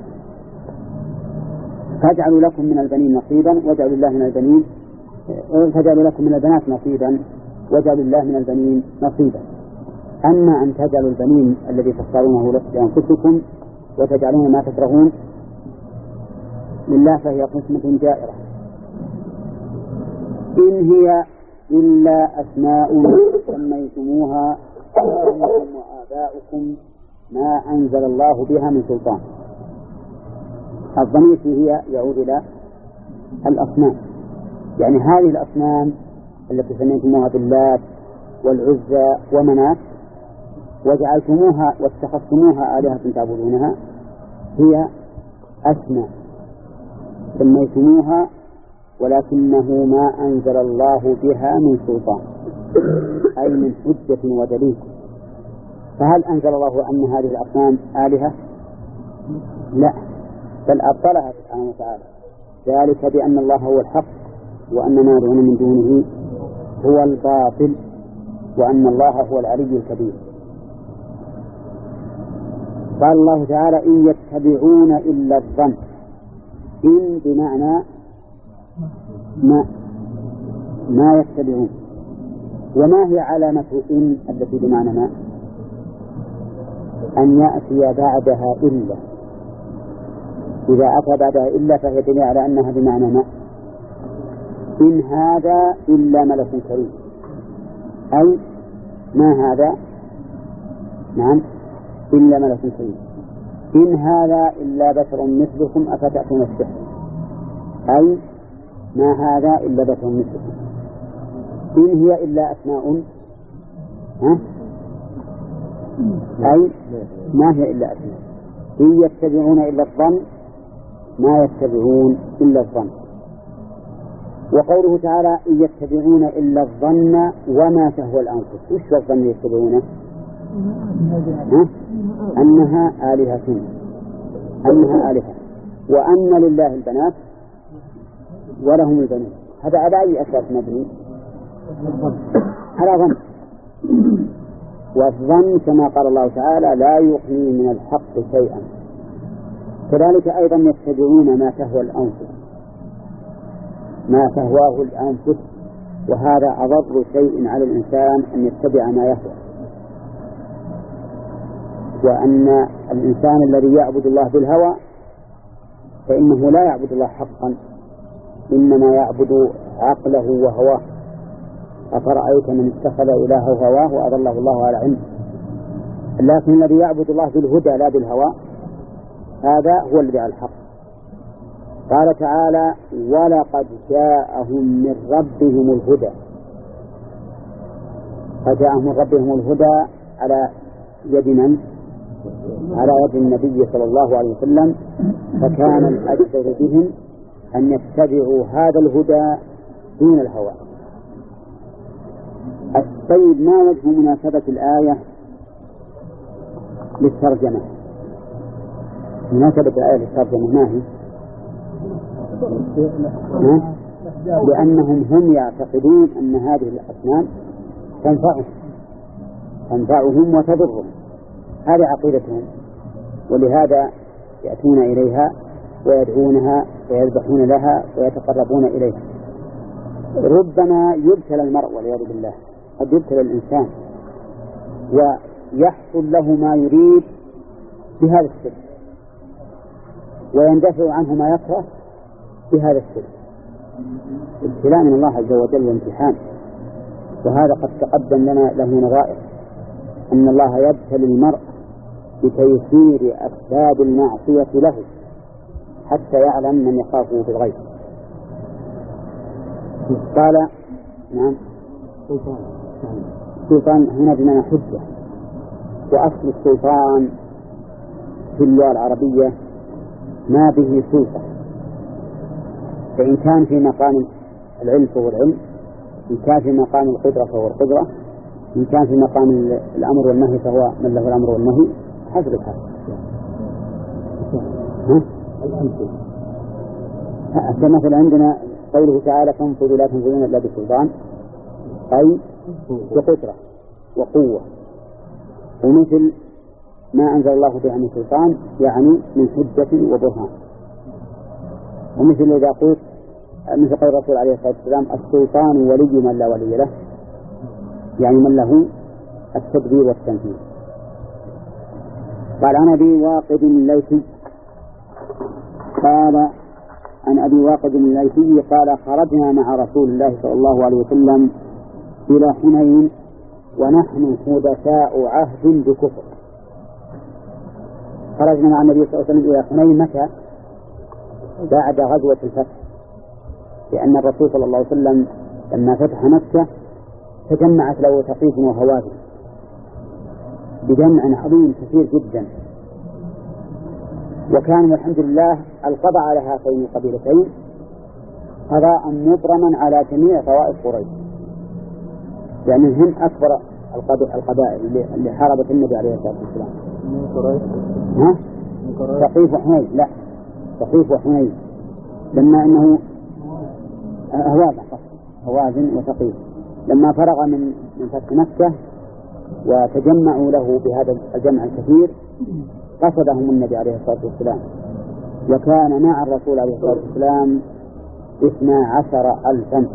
فاجعلوا لكم من البنين نصيبا واجعلوا الله من البنين فاجعلوا لكم من البنات نصيبا واجعلوا الله من البنين نصيبا. أما أن تجعلوا البنين الذي تختارونه لأنفسكم وتجعلون ما تكرهون لله فهي قسمة جائرة. إن هي إلا أسماء سميتموها أنتم وآباؤكم ما أنزل الله بها من سلطان. الضمير هي يعود إلى الأصنام، يعني هذه الأصنام التي سميتموها باللات والعزى ومنات وجعلتموها واتخذتموها آلهة تعبدونها هي أسماء سميتموها ولكنه ما أنزل الله بها من سلطان، أي من حجة ودليل. فهل أنزل الله أن هذه الأصنام آلهة؟ لا، بل أبطلها سبحانه وتعالى، ذلك بأن الله هو الحق وأن ما يدعون من دونه هو الباطل وأن الله هو العلي الكبير. قال الله تعالى إن يتبعون إلا الظن، إن بمعنى ما ما يتبعون. وما هي علامة إن التي بمعنى ما؟ أن يأتي بعدها إلا، إذا أتى بعدها إلا فهي دليل على أنها بمعنى ما. إن هذا إلا ملك كريم، أي ما هذا نعم إلا ملك كريم. إن هذا إلا بشر مثلكم أفتأتون السحر، أي ما هذا إلا بشر مثلكم. إن هي إلا أسماء ها؟ أي ما هي إلا أسماء. إن يتبعون إلا الظن، ما يتبعون إلا الظن. وقوله تعالى إن يتبعون إلا الظن وما تهوى الأنفس، وش الظن يتبعونه؟ ها؟ أنها آلهة، أنها آلهة، وأن لله البنات ولهم البنين. هذا على أي أساس مبني؟ على ظن، والظن كما قال الله تعالى لا يغني من الحق شيئا. كذلك أيضا يتبعون ما تهوى الأنفس، ما تهواه الأنفس، وهذا أضر شيء على الإنسان أن يتبع ما يهوى. وأن الإنسان الذي يعبد الله بالهوى فإنه لا يعبد الله حقا، إنما يعبد عقله وهواه. أفرأيت من اتخذ إلهه هواه وأضله الله على علم. لكن الذي يعبد الله بالهدى لا بالهوى هذا هو الذي على الحق. قال تعالى ولقد جاءهم من ربهم الهدى، فجاءهم من ربهم الهدى على يد من؟ على يد النبي صلى الله عليه وسلم، فكان الأجدر بهم أن يتبعوا هذا الهدى دون الهوى. طيب ما وجه مناسبة الآية للترجمة؟ مناسبة الآية للترجمة ما هي؟ لأنهم هم يعتقدون أن هذه الأصنام تنفعهم تنفعهم وتضرهم، هذه عقيدتهم، ولهذا يأتون إليها ويدعونها ويذبحون لها ويتقربون إليها. ربما يبتلى المرء والعياذ بالله، قد يبتلى الإنسان ويحصل له ما يريد بهذا السبب ويندفع عنه ما يكره بهذا السبب. ابتلاء من الله عز وجل وامتحان، وهذا قد تقدم لنا له نظائر، أن الله يبتلي المرء بتيسير أسباب المعصية له حتى يعلم من يخافه بالغيب. قال نعم السلطان هنا بمعنى حجة، وأصل السلطان في اللغة العربية ما به سلطة، فإن كان في مقام العلم فهو العلم، إن كان في مقام القدرة فهو القدرة، إن كان في مقام الأمر والنهي فهو من له الأمر والنهي حسب الحال. كمثل عندنا قوله تعالى فانفذوا لا تنفذون إلا بسلطان، أي بقدرة وقوة، ومثل ما أنزل الله بها من سلطان يعني من حجة وبرهان. ومثل إذا قلت مثل قول الرسول عليه الصلاة والسلام السلطان ولي من لا ولي له، يعني من له التدبير والتنفيذ. قال عن أبي واقد الليثي قال عن أبي واقد الليثي قال خرجنا مع رسول الله صلى الله عليه وسلم إلى حنين ونحن حدثاء عهد بكفر. خرجنا مع النبي صلى الله عليه وسلم إلى حنين متى؟ بعد غزوة الفتح، لأن الرسول صلى الله عليه وسلم لما فتح مكة تجمعت له ثقيف وهوازن بجمع عظيم كثير جدا، وكان والحمد لله القضاء على هاتين القبيلتين قضاء مبرما على جميع طوائف قريش، يعني هم أكبر القبائل اللي حاربت النبي عليه الصلاة والسلام. ها؟ ثقيف وحنين، لا ثقيف وحنين، لما أنه هوازن هوازن وثقيف لما فرغ من من فتح مكة وتجمعوا له بهذا الجمع الكثير قصدهم النبي عليه الصلاة والسلام، وكان مع الرسول عليه الصلاة والسلام اثنا عشر ألفا،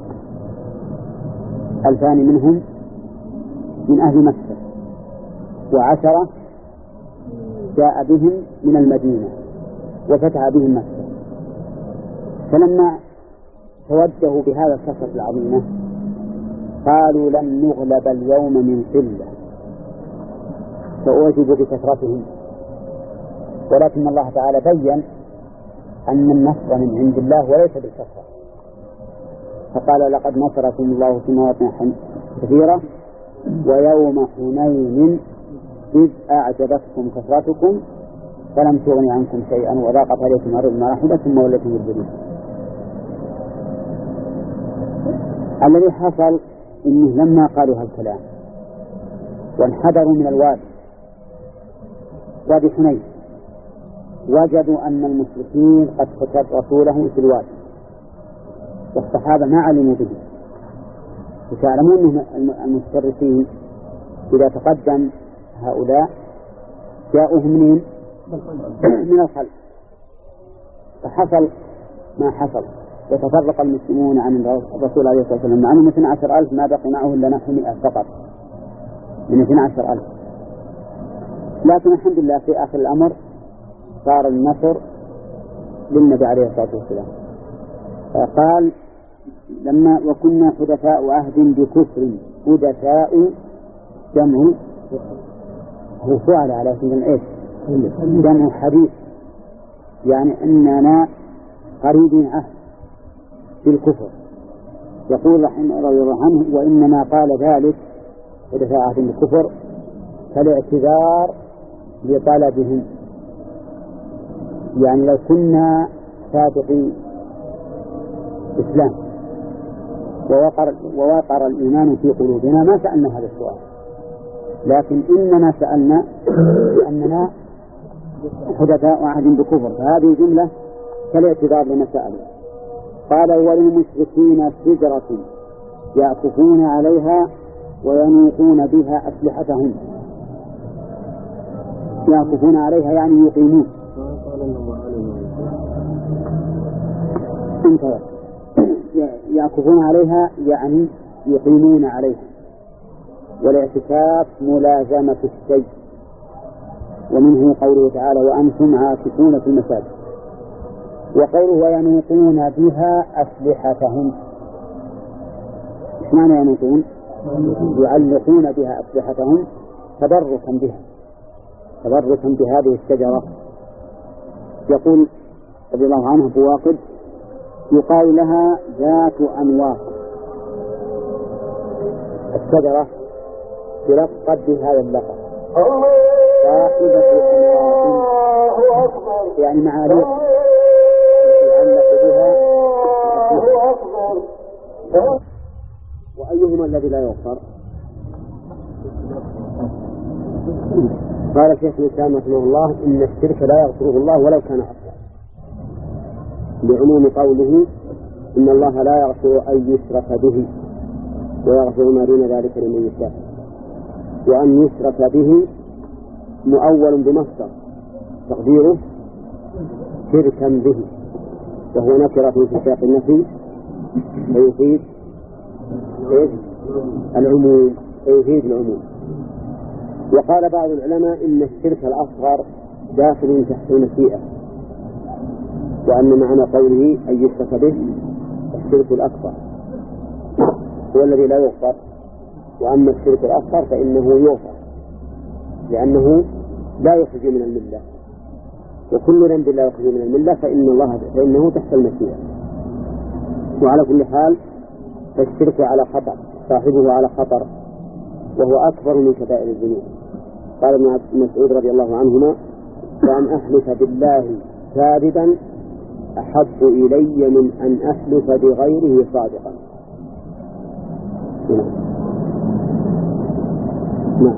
ألفان منهم من أهل مكة وعشرة جاء بهم من المدينة وفتح بهم مكة. فلما توجهوا بهذا الكثرة العظيمة قالوا لن نغلب اليوم من قلة، فأعجبوا بكثرتهم، ولكن الله تعالى بين أن النصر من عند الله وليس بالكثرة، فقال لقد نصركم الله في مواطن كثيرة ويوم حنين إذ أعجبتكم كثرتكم فلم تغن عنكم شيئا وضاقت عليكم الأرض بما رحبت ثم وليتم مدبرين. الذي حصل إنه لما قالوا هالكلام وانحدروا من الوادي وادي حنين وجدوا أن المشركين قد فتت رسوله في الوادي، والصحابة ما علموا به. وتعلمون أن المتشرفين إذا تقدم هؤلاء جاءوهم منين؟ من الخلف، فحصل ما حصل وتفرق المسلمون عن الرسول عليه الصلاة والسلام، مع أنهم اثني عشر ألف ما بقي معه إلا نحو مئة فقط من اثني عشر ألف، لكن الحمد لله في آخر الأمر صار النصر للنبي عليه الصلاة والسلام. قال لما وكنا حدثاء عهد بكفر، حدثاء جمع هو فعل على سبيل ايش؟ جمع حديث، يعني أننا قريبين عهد بالكفر. يقول رحمه الله عنه وإنما قال ذلك حدثاء عهد بالكفر كالاعتذار لطلبهم، يعني لو كنا سابقي إسلام ووقر, ووقر الإيمان في قلوبنا ما سألنا هذا السؤال، لكن إننا سألنا لأننا حدثاء عهد بكفر، فهذه جملة كالاعتذار لما سألوا. قال وللمشركين شجرة يعكفون عليها وينوقون بها أسلحتهم. يعكفون عليها يعني يقيمون. يعكفون عليها يعني يقيمون عليها، والاعتكاف ملازمة الشيء، ومنه قوله تعالى وأنتم عاكفون في المساجد. وقوله وينوقون بها أسلحتهم، ايش معنى ينوقون؟ يعلقون بها أسلحتهم تبركا بها، تبركا بهذه الشجرة. يقول رضي الله عنه في واقد يقال لها ذات أنواط، الشجرة تلقب بهذا اللقب صاحبة أنواط، يعني معاليق يعلق بها. وأيهما الذي لا يغفر؟ قال شيخ الإسلام رحمه الله إن الشرك لا يغفره الله ولو كان أصغر، لعموم قوله إن الله لا يغفر أن يشرك به ويغفر ما دون ذلك لمن يشاء. وأن يشرك به مؤول بمصدر تقديره شركا به، وهو نكرة في سياق النفي فيفيد العموم فيفيد العموم. وقال بعض العلماء إن الشرك الأصغر داخل تحت المشيئة، وأن معنى قوله أن يشرك به الشرك الأكبر هو الذي لا يغفر، وأما الشرك الأصغر فإنه يغفر لأنه لا يخرج من الملة، وكل ذنب لا يخرج من الملة فإن الله فإنه تحت المشيئة. وعلى كل حال فالشرك على خطر، صاحبه على خطر، وهو أكبر من كبائر الذنوب. قال ابن مسعود رضي الله عنهما وأن أحلف بالله كاذبا أحب إلي من أن أحلف بغيره صادقا. نعم.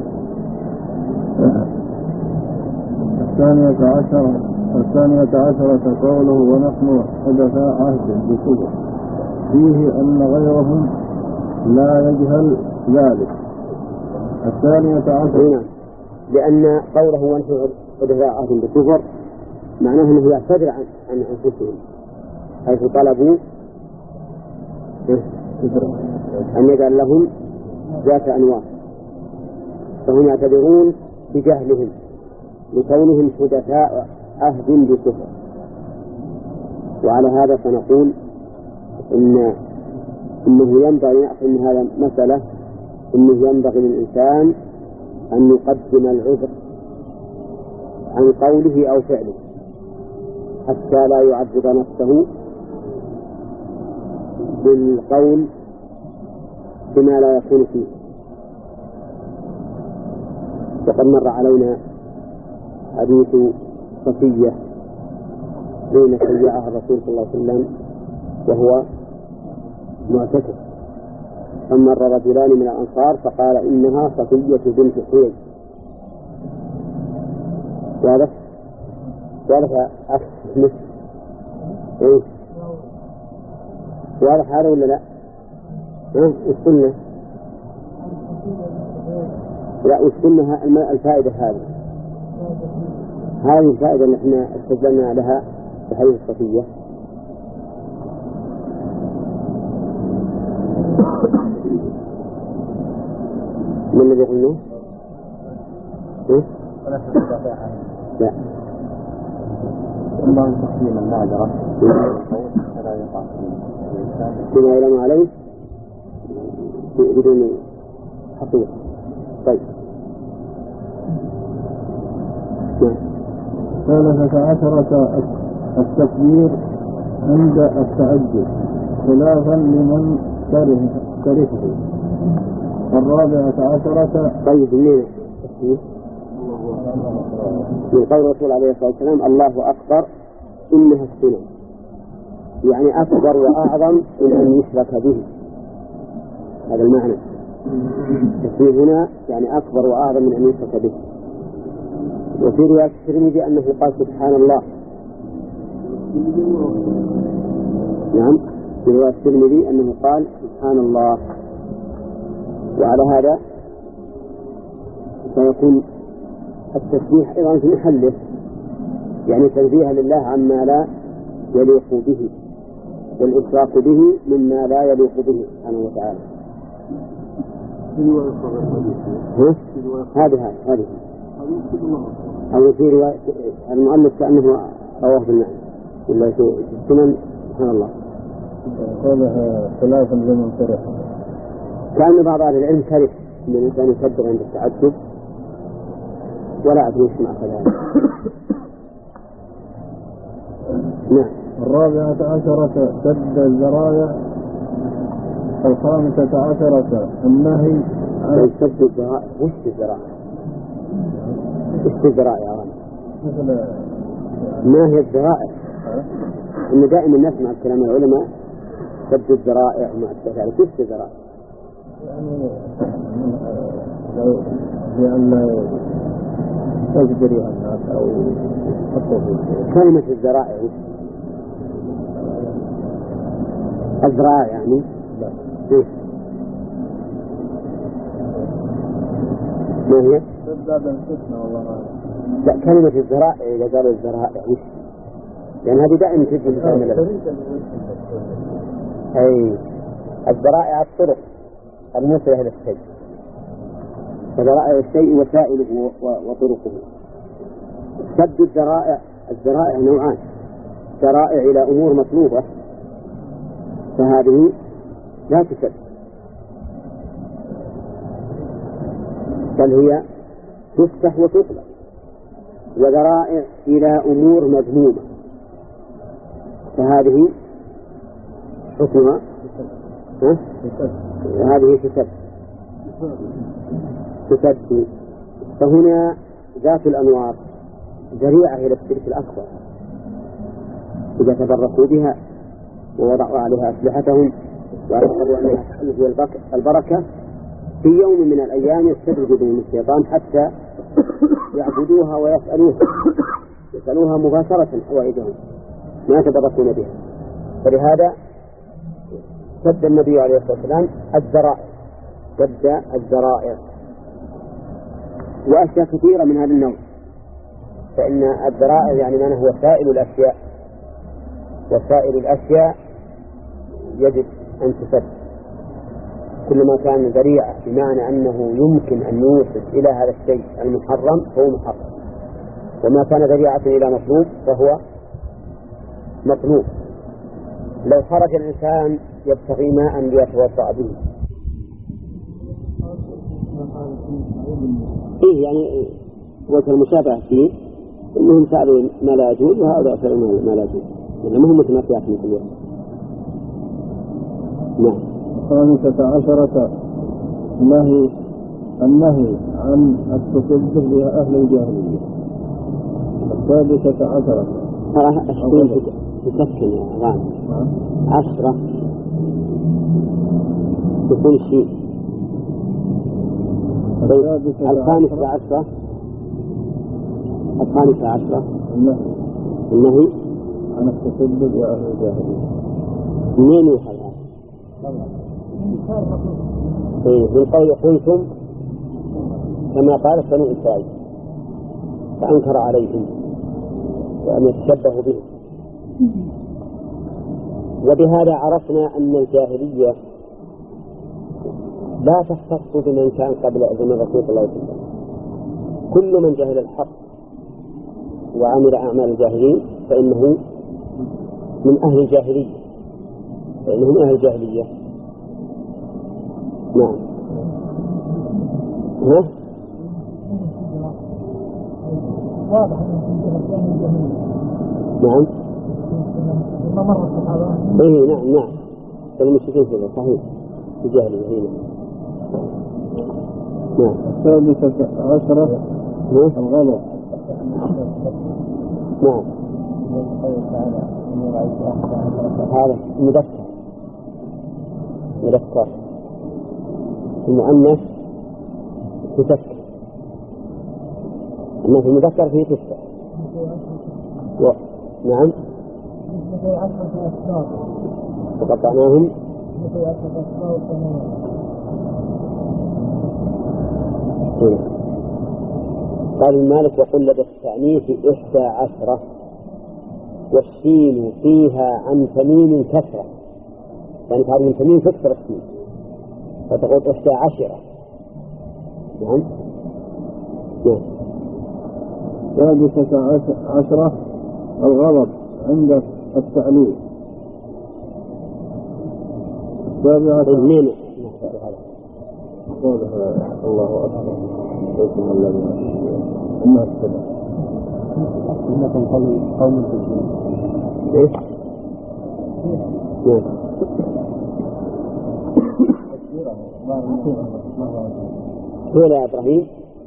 الثانية عشرة الثانية عشرة قوله ونحن حدثاء عهد بكفر، فيه أن غيرهم لا يجهل ذلك. الثانية عشرة
لأن قوله ونحن حدثاء عهد بكفر معناه أنه يعتذر عن عن أنفسهم، حيث طلبوا أن يجعل لهم ذات أنواع، فهم يعتذرون بجهلهم لكونهم حدثاء عهد بكفر. وعلى هذا فنقول إن إنه ينبغي أن هذا مسألة إنه ينبغي للإنسان أن يقدم العذر عن قوله أو فعله حتى لا يعذب نفسه بالقول بما لا يكون فيه. وقد مر علينا حديث صفية حين شيعها الرسول صلى الله عليه وسلم وهو معتكف، فمر رجلان من الأنصار فقال إنها صفية بنت حيي. واضح؟ واضح أخ مثل إيه؟ واضح هذا ولا لا؟ ها؟ السنة لا والسنة الفائدة هذه هذه الفائدة اللي احنا استدلنا لها في حديث الصفية. من الذي قلنا؟ لا
الله تقديم المعذرة فلا يقع
بما يلام عليه بدون حقيقة. طيب
ثالثة عشرة التكبير عند التعجب خلافا لمن كرهه. الرابعة عشرة
طيب من من قول الرسول عليه الصلاة والسلام الله أكبر إنها السنة، يعني أكبر وأعظم من أن يشرك به، هذا المعنى. التسمية هنا يعني أكبر وأعظم من أن يشرك به. وفي رواية الترمذي أنه قال سبحان الله. نعم في رواية الترمذي أنه قال سبحان الله. وعلى هذا سيكون التسبيح أيضا في محله، يعني تنزيها لله عما لا يليق به، والإشراك به مما لا يليق به سبحانه وتعالى. هذه هذه أو في رواية المؤلف كأنه رواه بالمعنى ولا في السنن. سبحان الله.
هذا خلاف لمن كره.
كان بعض أهل العلم كره أن الإنسان يكبر عند التعجب، ولا أدري ايش معنى ذلك. نعم.
الرابعة عشرة سد الذرائع. الخامسة عشرة النهي عن
سد الذرائع. وش الذرائع؟ وش الذرائع؟
مثل
ما هي الذرائع؟ إن دائما نسمع كلام العلماء سد الذرائع وما أشبه ذلك. وش الذرائع؟
يعني لأن تجبرها الناس أو
كلمة الذرائع الذراع يعني
لا
إيه؟ ما هي؟
تزداد الفتنة والله ما
لا كلمة الذرائع إذا قالوا الذرائع وش؟ لأن هذه دائما تجي مثال لها. أي الذرائع الطرق الموصلة إلى الشيء، فذرائع الشيء وسائله وطرقه. سد الذرائع. الذرائع نوعان: ذرائع إلى أمور مطلوبة فهذه لا تسد، بل هي تفتح وتطلق. وذرائع إلى أمور مذمومة فهذه حكمها هذه تسد تسد. فهنا ذات الأنوار ذريعة إلى الشرك الأكبر إذا تبركوا بها ووضعوا عليها أسلحتهم وأعتقدوا أنها تحل البركة، في يوم من الأيام يستدرج بهم الشيطان حتى يعبدوها ويسألوها يسألوها مباشرة حوائجهم ما يتبركون بها. فلهذا سد النبي عليه الصلاة والسلام الذرائع، سد الذرائع. وأشياء كثيرة من هذا النوع، فإن الذرائع يعني ما هو وسائل الأشياء، وسائل الأشياء يجب أن تسد. كل ما كان ذريعة بمعنى أنه يمكن أن يوصل إلى هذا الشيء المحرم فهو محرم، وما كان ذريعة إلى مطلوب فهو مطلوب. لو خرج الإنسان يبتغي ماء ليتوضأ به إيه يعني وجه المشابهة فيه إنهم سألوا ما لا يجوز وهؤلاء سألوا ما لا يجوز، لأنهم هم متمثلات من كل وقت. نعم.
الخامسة عشرة النهي النهي عن التصدق لأهل الجاهلية. السادسة عشرة
ترى أشكون تسكن يا غانم عشرة تكون شيء. الخامسة عشرة الخامسة عشرة
النهي
النهي
عن التصدق لأهل الجاهلية.
منين يوحى هذا؟ إيه بالقول قلتم كما قال بنو إسرائيل فأنكر عليهم وأن يتشبهوا به. وبهذا عرفنا أن الجاهلية لا تختص بمن كان قبل أذن الرسول صلى الله عليه وسلم. كل من جهل الحق وعمل أعمال الجاهلين فإنه من أهل الجاهلية فإنه من أهل الجاهلية. نعم. ها؟ نعم. إيه نعم نعم. المشركين في صحيح الجاهلية هنا. نعم.
السادسة عشرة الغضب.
نعم. هذا مذكر مذكر المؤنث تسكر، أما في المذكر فيه تسكر. و... نعم. وقطعناهم قال المالك وقل بالتأنيث إحدى عشرة والشين فيها عن تميم كسرة، يعني تعرف من تميم تكسر الشين فتقول إحدى عشرة. نعم.
سادسة عشرة الغضب عند التعليل. سابعة
مين
الله أكبر بيتم الذي إنها السبع إنكم قوم تجدون
إيش؟ نعم. هو يا إبراهيم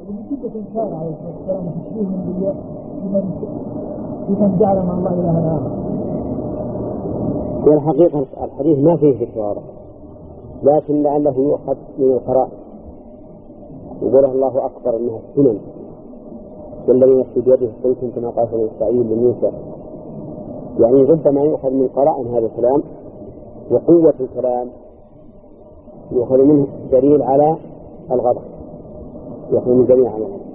لمن جعل من الله إلها آخر.
في الحقيقة الحديث ما فيه ذكر، لكن لعله يؤخذ من القراء. يقوله الله أكبر إنها السنن والذي نفسي بيده قلتم كما قال ابن إسرائيل لموسى، يعني ربما يؤخذ من قراء هذا الكلام، وقوة الكلام يؤخذ منه دليل على الغضب، يؤخذ من دليل على الغضب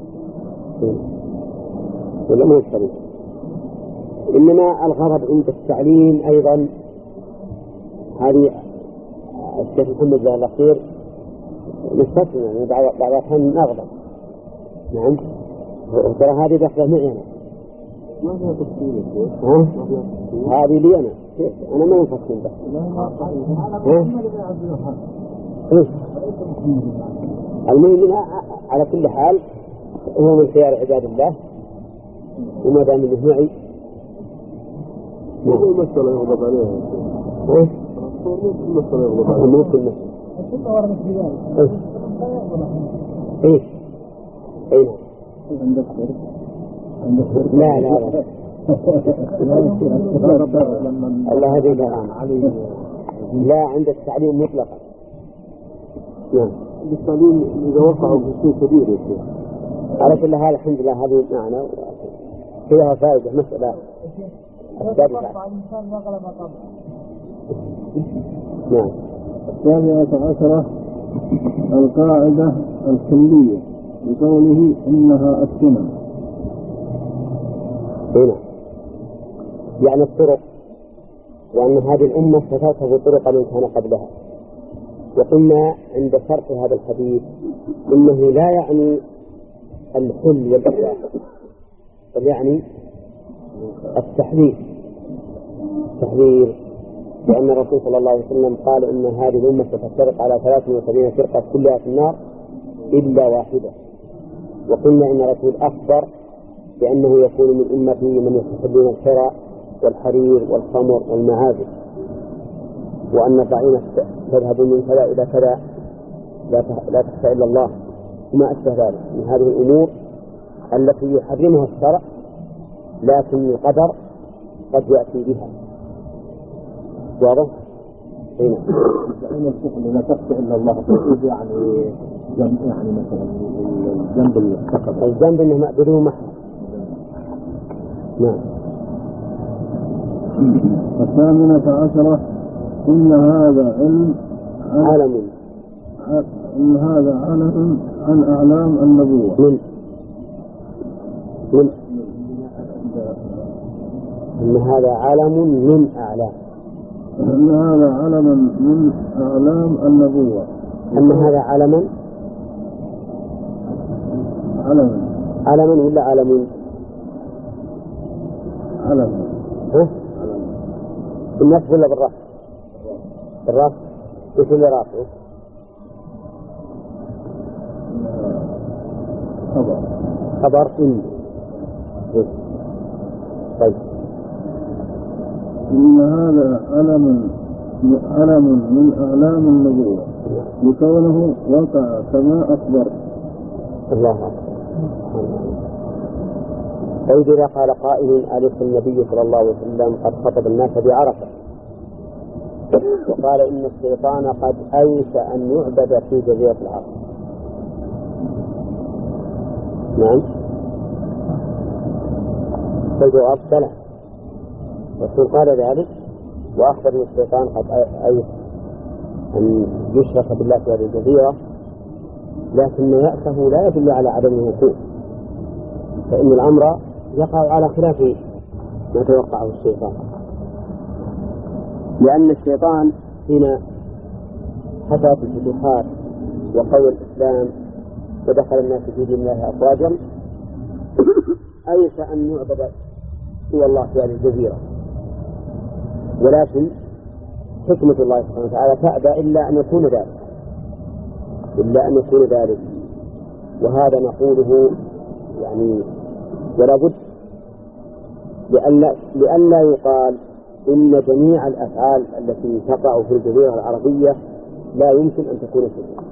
ولا مو السليم. إنما الغضب عند التعليم أيضا هذه الشيخ محمد جزاه الله خير مستثنى، يعني بعض الأحيان نغضب. نعم. ترى هذه دخلة معي أنا.
ما فيها تفصيل.
ها؟ هذه لي أنا. أنا ما ينفصل بس. ها؟ إيه؟ المهم على كل حال هو من خيار عباد الله، وما دام انه معي
مو المسألة يغضب عليها.
ها؟
مو المسألة يغضب عليها.
مو كل مسألة. إيه؟ إيه؟
عندك فرق؟ عندك فرق؟
لا لا لا. الله هذه الآن لا عند التعليم مطلقا. نعم.
التعليم إذا وقعوا في شيء كبير يا شيخ.
على كل حال الحمد لله هذه معنى فيها فائدة. مسألة السابقة. نعم.
السابعة عشرة القاعدة الكلية بقوله إنها السنن.
هنا يعني الطرق، وأن هذه الأمة ستركب طرق من كان قبلها. وقلنا عند شرح هذا الحديث إنه لا يعني الحل والإحلال، بل يعني التحذير التحذير لأن الرسول صلى الله عليه وسلم قال إن هذه الأمة ستفترق على ثلاث وسبعين فرقة كلها في النار إلا واحدة. وقلنا إن الرسول أخبر بأنه يكون من أمته من يستحبون الحرى والحرير والخمر والمعازف، وأن الضعينة تذهب من كذا إلى كذا لا تخشى إلا الله وما أشبه ذلك من هذه الأمور التي يحرمها الشرع، لكن القدر قد يأتي بها. واضح؟ هنا
إن الكفر لا تخشى إلا الله فإذا يعني جنب يعني مثلا الجنب الثقب
الجنب إنه بدون محرم. نعم.
الثامنة عشرة إن هذا علم
علم
إن هذا علم عن أعلام النبوة.
من من إن هذا علم من أعلام
إن هذا علم من أعلام النبوة.
أن هذا علم
علم
علم ولا علم
علم
ها؟ بالنفس ولا بالرأس؟ بالرأس. إيش اللي راسه؟
خبر
خبر إن. طيب.
إن هذا علم علم من أعلام النبوة لكونه وقع كما أخبر.
الله أكبر. طيب إذا قال قائل أليس النبي صلى الله عليه وسلم قد خطب الناس بعرفة وقال إن الشيطان قد أيس أن يعبد في جزيرة العرب. نعم، فالجواب بلى، الرسول قال ذلك وأخبر أن الشيطان قد أيس أن يشرك بالله في هذه الجزيرة، لكن يأسه لا يدل على عدم الوقوع، فإن الأمر يقع على خلاف ما توقعه الشيطان، لأن الشيطان حين حصلت الفتوحات وقوى الإسلام ودخل الناس في دين الله أفواجا أيس أن يعبد سوى الله في هذه الجزيرة، ولكن حكمة الله سبحانه وتعالى تأبى إلا أن يكون ذلك إلا أن يكون ذلك وهذا نقوله يعني ولا بد لئلا لئلا يقال إن جميع الأفعال التي تقع في الجزيرة العربية لا يمكن أن تكون شركا.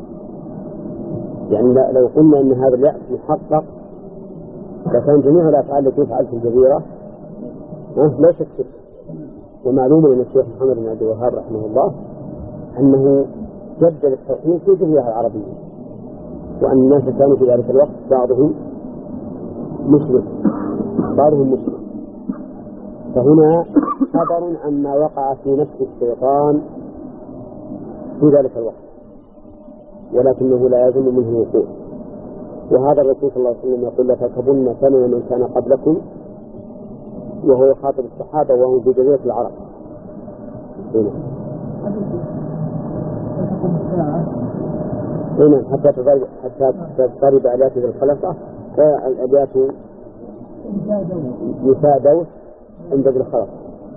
يعني لو قلنا أن هذا اليأس محقق لكان جميع الأفعال التي تفعل في الجزيرة لا شك شرك. ومعلوم أن الشيخ محمد بن عبد الوهاب رحمه الله أنه جدد التوحيد في الجزيرة العربية، وأن الناس كانوا في ذلك الوقت بعضهم مشرك بعضهم مشرك. فهنا خبر عما وقع في نفس الشيطان في ذلك الوقت، ولكنه لا يزال منه وقوع. وهذا الرسول صلى الله عليه وسلم يقول لتركبن سنن من كان قبلكم، وهو يخاطب الصحابة وهم في جزيرة العرب. هنا هنا حتى تضرب حتى تضرب آلات الخلصة الأداة نساء دوس عند الخلصة.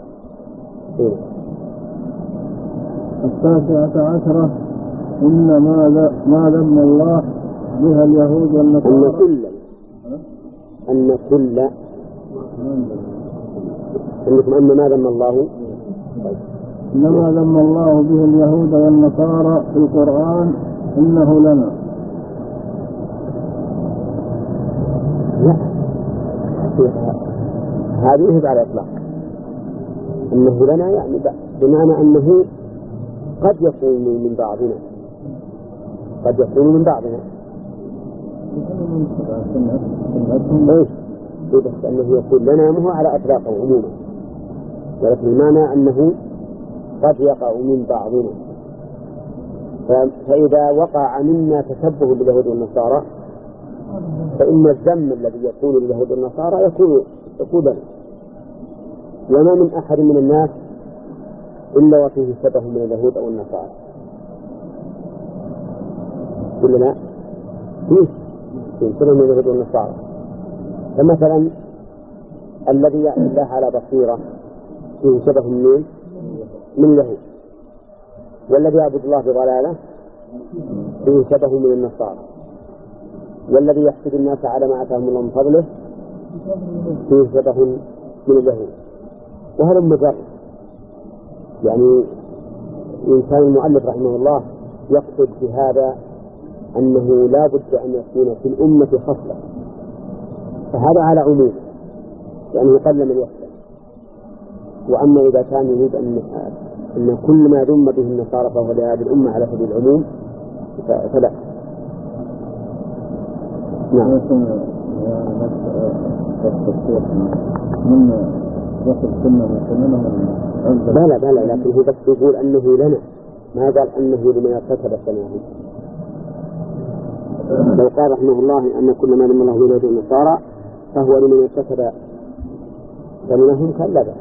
التاسعة عشرة إن ما ما ذم الله بها اليهود والنصارى
أن كل أن كل أنكم أن ما ذم الله
إنما ذم الله به اليهود والنصارى في القرآن إنه لنا.
لا هذه على الإطلاق إنه لنا يعني بمعنى أنه قد يكون من بعضنا قد يكون من بعضنا ليش بس أنه يقول لنا مو على أطلاقه عموما، ولكن المعنى أنه قد يقع من بعضنا. فإذا وقع منا تشبه باليهود والنصارى فإن الذم الذي يكون لليهود والنصارى يكون يكون لنا، وما من أحد من الناس إلا وفيه شبه من اليهود أو النصارى كلنا فيه شبه من اليهود والنصارى. فمثلا الذي يعبد الله على بصيرة فيه شبه من من اليهود، والذي يعبد الله بضلالة فيه شبه من النصارى، والذي يحسد الناس على ما آتاهم الله من فضله فيه شبه من اليهود. وهذا مجرد يعني إنسان المؤلف رحمه الله يقصد بهذا أنه لا بد أن يكون في الأمة خصلة، فهذا على عموم يعني يقل من يحسن. وأما إذا كان يريد أن أن كل ما ذم به النصارى فهو لهذه الأمة على سبيل العموم فلا. نعم. بلى بلى لكن هو بس يقول أنه لنا، ما قال أنه لمن ارتكب السنوات. لو قال رحمه الله أن كل ما ذم الله به اليهود والنصارى فهو لمن ارتكب سنواتهم كان لا بأس.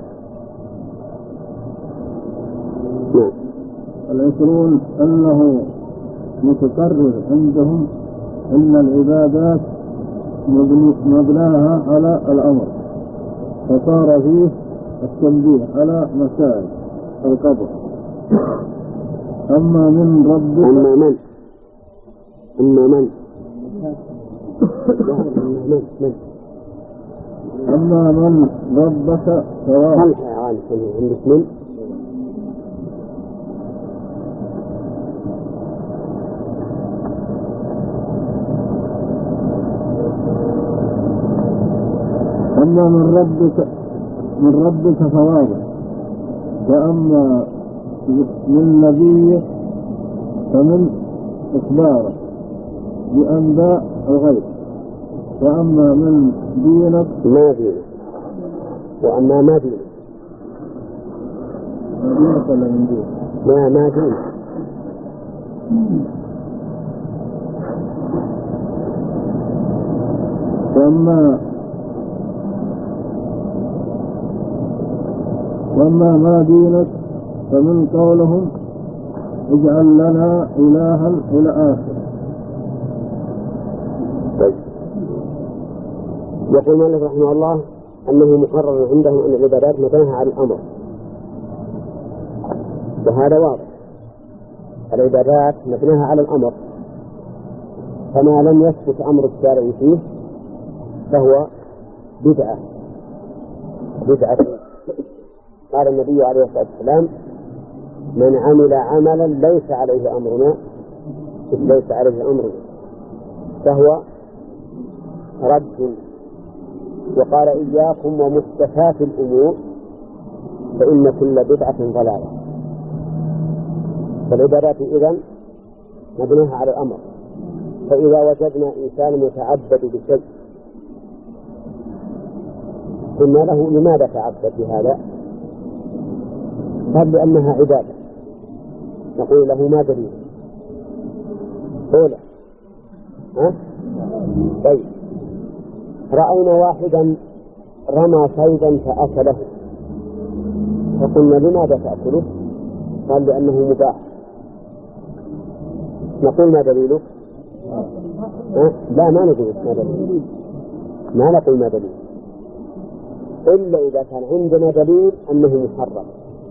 نعم.
العشرون أنه متقرر عندهم أن العبادات مبناها على الأمر، فصار فيه التنبيه على مسائل القدر. أما من ربك
أما من أما من من
أما من ربك سواء
هل عالم عندك من
أما من ربك من ربك ثوابا، وأما من نبيه فمن إخباره بأنباء الغيب، وأما من دينك
ما دينك، وأما ما دينك
ما دينك ولا من دينك؟
ما ما دينك.
وأما وأما ما دينك فمن قولهم اجعل لنا إلها إلى آخر.
طيب. يقول مالك رحمه الله أنه مقرر عندهم أن العبادات مبناها على الأمر، وهذا واضح. العبادات مبناها على الأمر، فما لم يثبت أمر الشارع فيه فهو بدعة بدعة قال النبي عليه الصلاة والسلام من عمل عملا ليس عليه أمرنا ليس عليه أمرنا فهو رد. وقال إياكم ومحدثات الأمور فإن كل بدعة ضلالة. فالعبادات إذن مبناها على الأمر، فإذا وجدنا إنسان يتعبد بشيء قلنا له لماذا تعبد بهذا؟ قال لأنها عبادة. نقول له ما دليل؟ أولى ها؟ طيب، رأينا واحدا رمى صيدا فأكله، فقلنا لماذا تأكله؟ قال لأنه مباح. نقول ما دليله؟ ها؟ لا ما نقول ما دليل، ما نقول ما دليل إلا إذا كان عندنا دليل أنه محرم.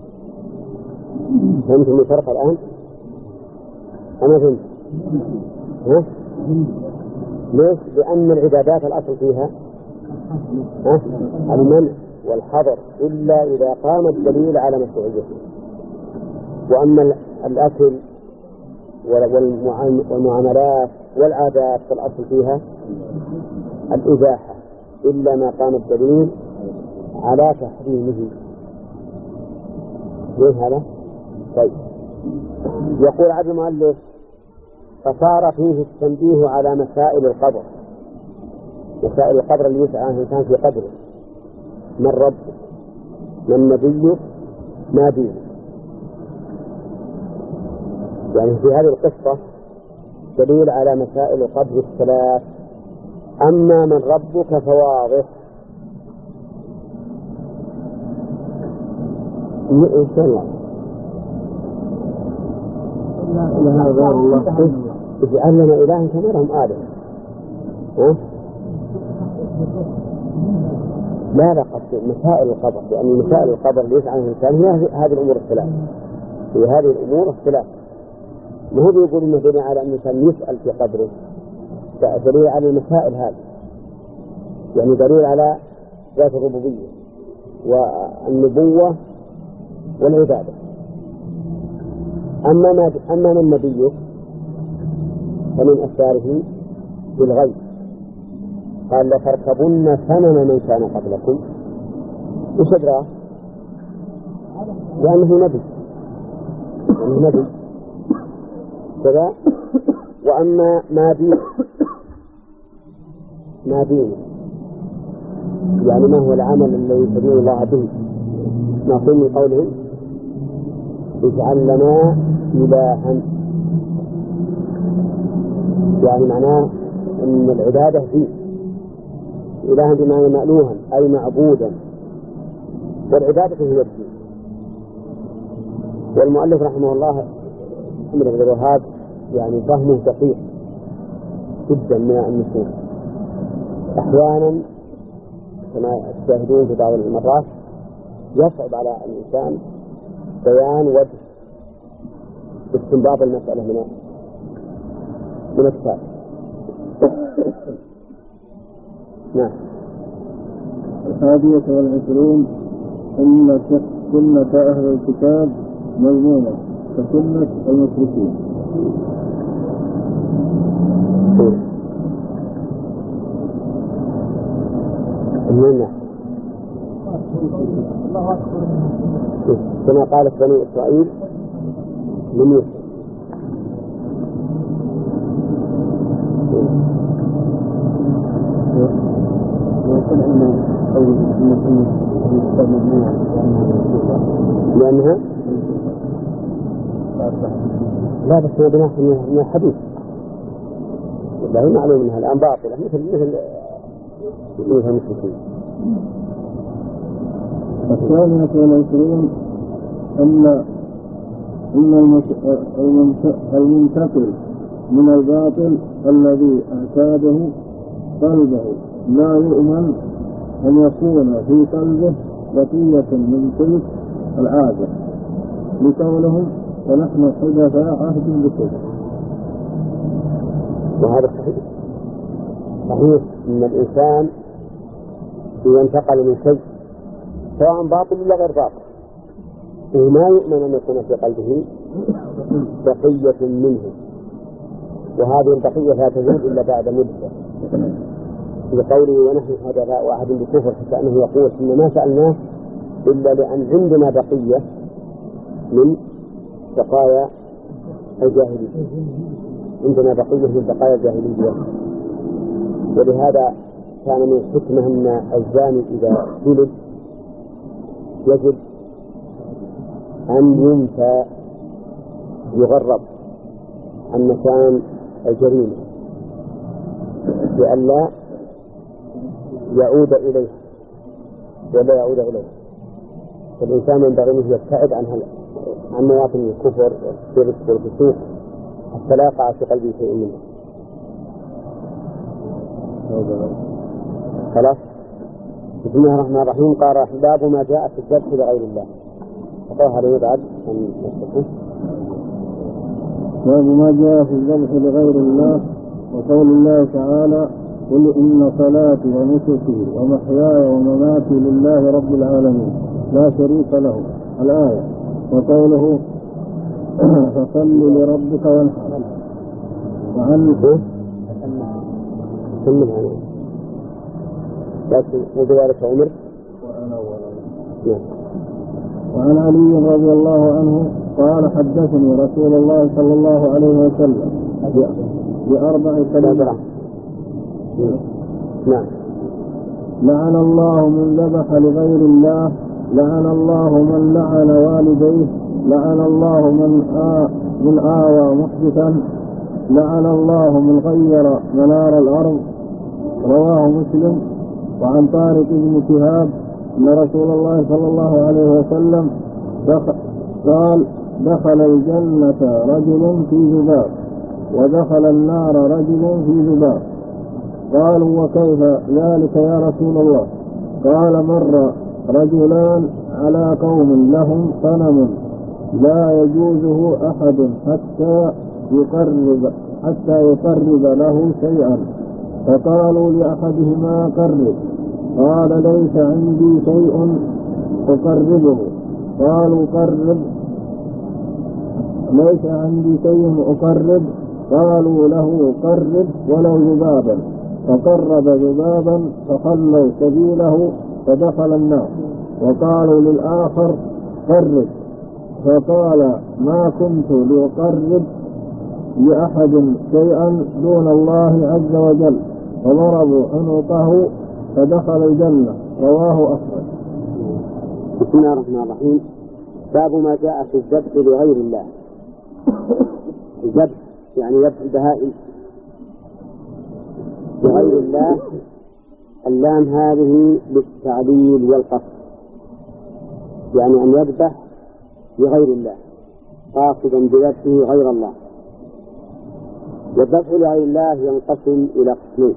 فهمت الفرق الآن؟ أنا فهمت. ها؟ ليش؟ لأن العبادات الأصل فيها ها؟ المنع والحظر إلا إذا قام الدليل على مشروعيته. وأما الأكل والمعاملات والعادات فالأصل فيها الإباحة إلا ما قام الدليل على تحريمه. ليه هذا؟ طيب، يقول عبد المؤلف فصار فيه التنبيه على مسائل القبر، مسائل القبر اللي يسعى الإنسان في قبره، من ربه، من نبيه، ما دينه. يعني في هذه القصة دليل على مسائل القبر الثلاث. أما من ربك فواضح، إن شاء الله لها غير الله اجعل لنا إلها كما لهم آدم. ها؟ لا لا قصد مسائل القبر، لأن يعني مسائل القبر اللي يسعى الإنسان هي هذه الأمور الثلاث. في هذه الأمور الثلاث ما هو بيقول إنه دليل على أن الإنسان يسأل في قبره، دليل على المسائل هذه، يعني دليل على ذات الربوبية والنبوة والعبادة. أما ما أما من نبيه فمن أثاره بالغيب، قال لتركبن سنن من كان قبلكم. وش أدراه؟ لأنه نبي، لأنه نبي كذا. وأما ما دين ما دين يعني ما هو العمل الذي يدين الله به، نقول من قولهم اجعل لنا إلها، يعني معناه أن العبادة فيه إلها بمعنى مألوها أي معبودا، والعبادة هي الدين. والمؤلف رحمه الله محمد بن الوهاب يعني فهمه دقيق جدا من النصوص. أحيانا كما تشاهدون في بعض المرات يصعب على الإنسان بيان وجه استنباط المسألة من من الكتاب. نعم.
الحادية والعشرون إن سنة أهل الكتاب مذمومة كسنة المشركين.
المنع كما قالت بني إسرائيل من يوسف.
ويقول أن قول
لأنها لا بس هو بناء من الحديث لا هي معلوم منها الآن باطلة مثل مثل مثل المشركين.
الثامنة والعشرون أن إن المنتقل من الباطل الذي اعتاده قلبه لا يؤمن أن يكون في قلبه بقية من تلك العادة لقولهم ونحن حدثاء عهد بكل.
وهذا صحيح. صحيح إن الإنسان إذا انتقل من شيء سواء باطل ولا غير باطل وما يؤمن أن يكون في قلبه بقية منه، وهذه البقية لا تزول إلا بعد مدة. لقوله ونحن حدثاء وعهد بكفر حتى أنه يقول إن ما سألناه إلا لأن عندنا بقية من بقايا الجاهلية، عندنا بقية من بقايا الجاهلية. ولهذا كان من الحكمة أن الزاني إذا ولد يجب أن ينفى يغرب عن مكان الجريمة لئلا يعود إليه ولا يعود إليه. فالإنسان ينبغي أن يبتعد عن عن مواطن الكفر والشرك والفسوق حتى لا يقع في قلبه شيء منه. خلاص. بسم الله الرحمن الرحيم. قال باب ما جاء في الذبح لغير الله. وقال هذا يبعد عن نفسه.
باب ما جاء في الذبح لغير الله وقول الله تعالى قل إن صلاتي ونسكي ومحياي ومماتي لله رب العالمين لا شريك له الآية. وقوله فصل لربك وانحر. وعن
سمعنا بس وبذلك عمر.
وعن علي رضي الله عنه قال حدثني رسول الله صلى الله عليه وسلم بأربع كلمات.
نعم.
لعن الله من ذبح لغير الله، لعن الله من لعن والديه، لعن الله من آ من آوى محدثا، لعن الله من غير منار الأرض. رواه مسلم. وعن طارق بن شهاب أن رسول الله صلى الله عليه وسلم دخل قال دخل الجنة رجل في ذباب ودخل النار رجل في ذباب. قالوا وكيف ذلك يا رسول الله؟ قال مر رجلان على قوم لهم صنم لا يجوزه أحد حتى يقرب حتى يقرب له شيئا، فقالوا لأحدهما قرب، قال ليس عندي شيء أقربه. قالوا قرب، ليس عندي شيء أقرب. قالوا له قرب ولو ذبابا، فقرب ذبابا فخلوا سبيله فدخل النار. وقالوا للآخر قرب، فقال ما كنت لأقرب لأحد شيئا دون الله عز وجل، فضربوا عنقه فدخل الجنة. رواه أحمد.
بسم الله الرحمن الرحيم. باب ما جاء في الذبح لغير الله. الذبح يعني ذبح البهائم لغير الله. اللام هذه للتعليل والقصد، يعني أن يذبح لغير الله قاصدا بذبحه غير الله. والذبح لغير الله ينقسم إلى قسمين: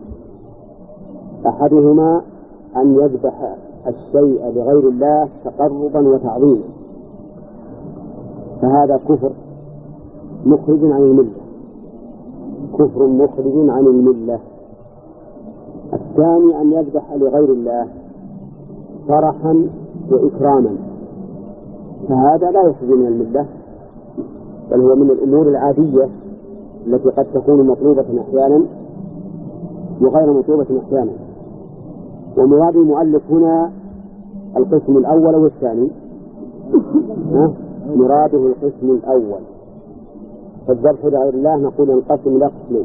أحدهما أن يذبح الشيء لغير الله تقربا وتعظيما، فهذا كفر مخرج عن الملة، كفر مخرج عن الملة. الثاني أن يذبح لغير الله فرحا وإكراما، فهذا لا يخرج من الملة، بل هو من الأمور العادية التي قد تكون مطلوبة أحيانا وغير مطلوبة أحيانا. ومراد المؤلف هنا القسم الأول والثاني. مراده القسم الأول فالذبح لغير الله نقول ينقسم إلى قسمين: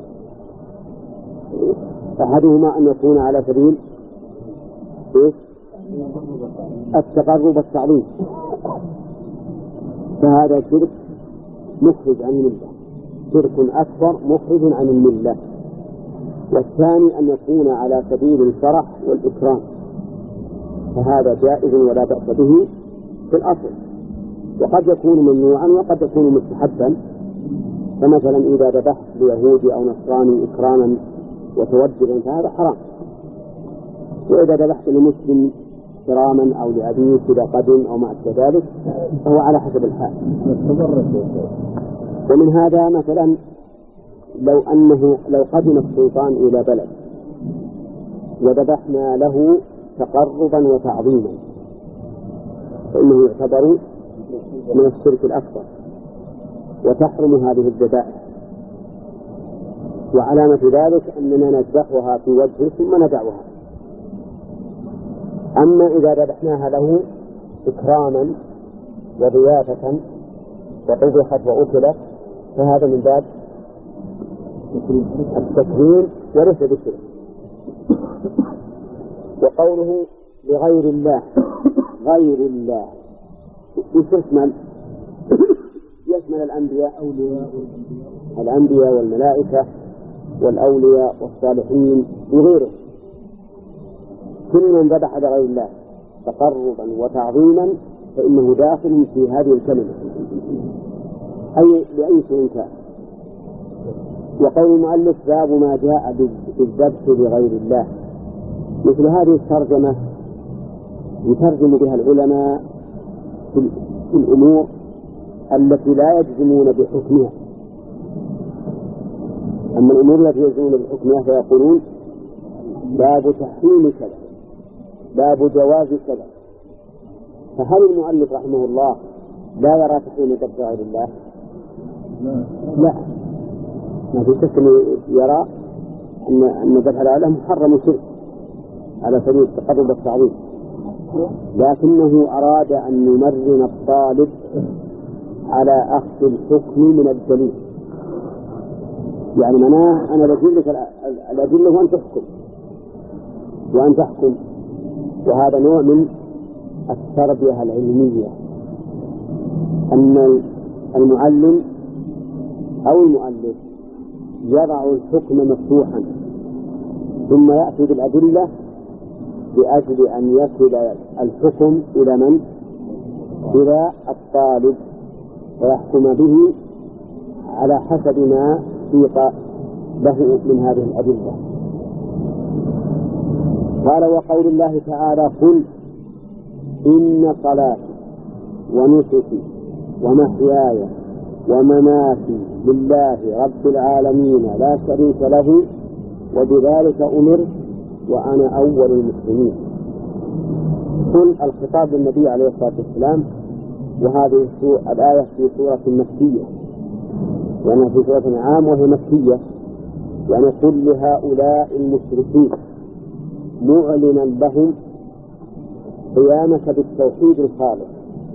أحدهما أن يكون على سبيل التقرب والتعظيم، فهذا شرك مخرج عن الملة، شرك أكبر مخرج عن الملة. والثاني أن يكون على سبيل الفرح والإكرام، فهذا جائز ولا بأس به في الأصل، وقد يكون ممنوعا وقد يكون مستحبا. فمثلا إذا ذبحت ليهودي أو نصراني إكراما وتوجبا فهذا حرام، وإذا ذبحت لمسلم كراما أو لأبيك إذا قدم أو ما أشبه ذلك فهو على حسب الحال. ومن هذا مثلا لو أنه لو قدم السلطان إلى بلد وذبحنا له تقربا وتعظيما فإنه يعتبر من الشرك الأكبر وتحرم هذه الذبائح، وعلامة ذلك أننا نذبحها في وجهه ثم ندعوها. أما إذا ذبحناها له إكراما وضيافة وطبخت وأكلت فهذا من باب التكريم وليس بالشرك. وقوله لغير الله، غير الله يشمل يشمل الأنبياء الأنبياء والملائكة والأولياء والصالحين وغيرهم. كل من ذبح لغير الله تقربا وتعظيما فإنه داخل في هذه الكلمة أي لأي شيء كان. وقول المؤلف باب ما جاء بالذبح لغير الله، مثل هذه الترجمة يترجم بها العلماء في الأمور التي لا يجزمون بحكمها. أما الأمور التي يجزمون بحكمها فيقولون باب تحريم كذا، باب جواز كذا. فهل المؤلف رحمه الله لا يرى تحريم الذبح لغير الله؟ لا، ما في شك أنه يرى أن أن الذبح لغير الله محرم شرك على سبيل التقرب والتعظيم، لكنه أراد أن يمرن الطالب على أخذ الحكم من الدليل. يعني مناه أنا بجيب لك الأدلة وأن تحكم وأن تحكم وهذا نوع من التربية العلمية، أن المعلم أو المؤلف يضع الحكم مفتوحا ثم يأتي بالأدلة لأجل أن يصل الحكم إلى من؟ إلى الطالب ويحكم به على حسب ما سيق له من هذه الأدلة. قال وقول الله تعالى قل إن صلاتي ونسكي ومحياي ومماتي لله رب العالمين لا شريك له وبذلك أمرت وأنا أول المسلمين. قل الخطاب للنبي عليه الصلاة والسلام، وهذه الآية في سورة مكية وأنها في سورة عام وهي مكية، يعني قل لهؤلاء المشركين معلنا لهم قيامك بالتوحيد الخالص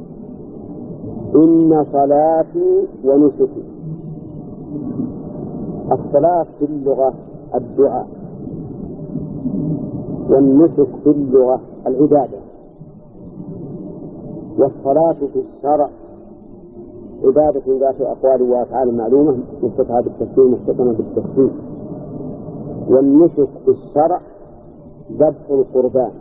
إن صلاتي ونسكي. الصلاة في اللغة الدعاء، والنسك في اللغة العبادة، والصلاة في الشرع عبادة ذات أقوال وأفعال معلومة مفتتحة بالتسليم مفتتحة بالتسليم. والنسك في الشرع ذبح القربان.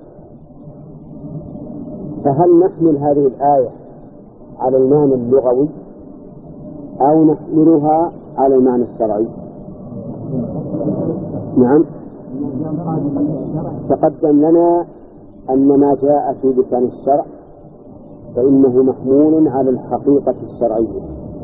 فهل نحمل هذه الآية على المعنى اللغوي أو نحملها على المعنى الشرعي؟ نعم، تقدم لنا أن ما جاء في لسان الشرع فإنه محمول على الحقيقة الشرعية،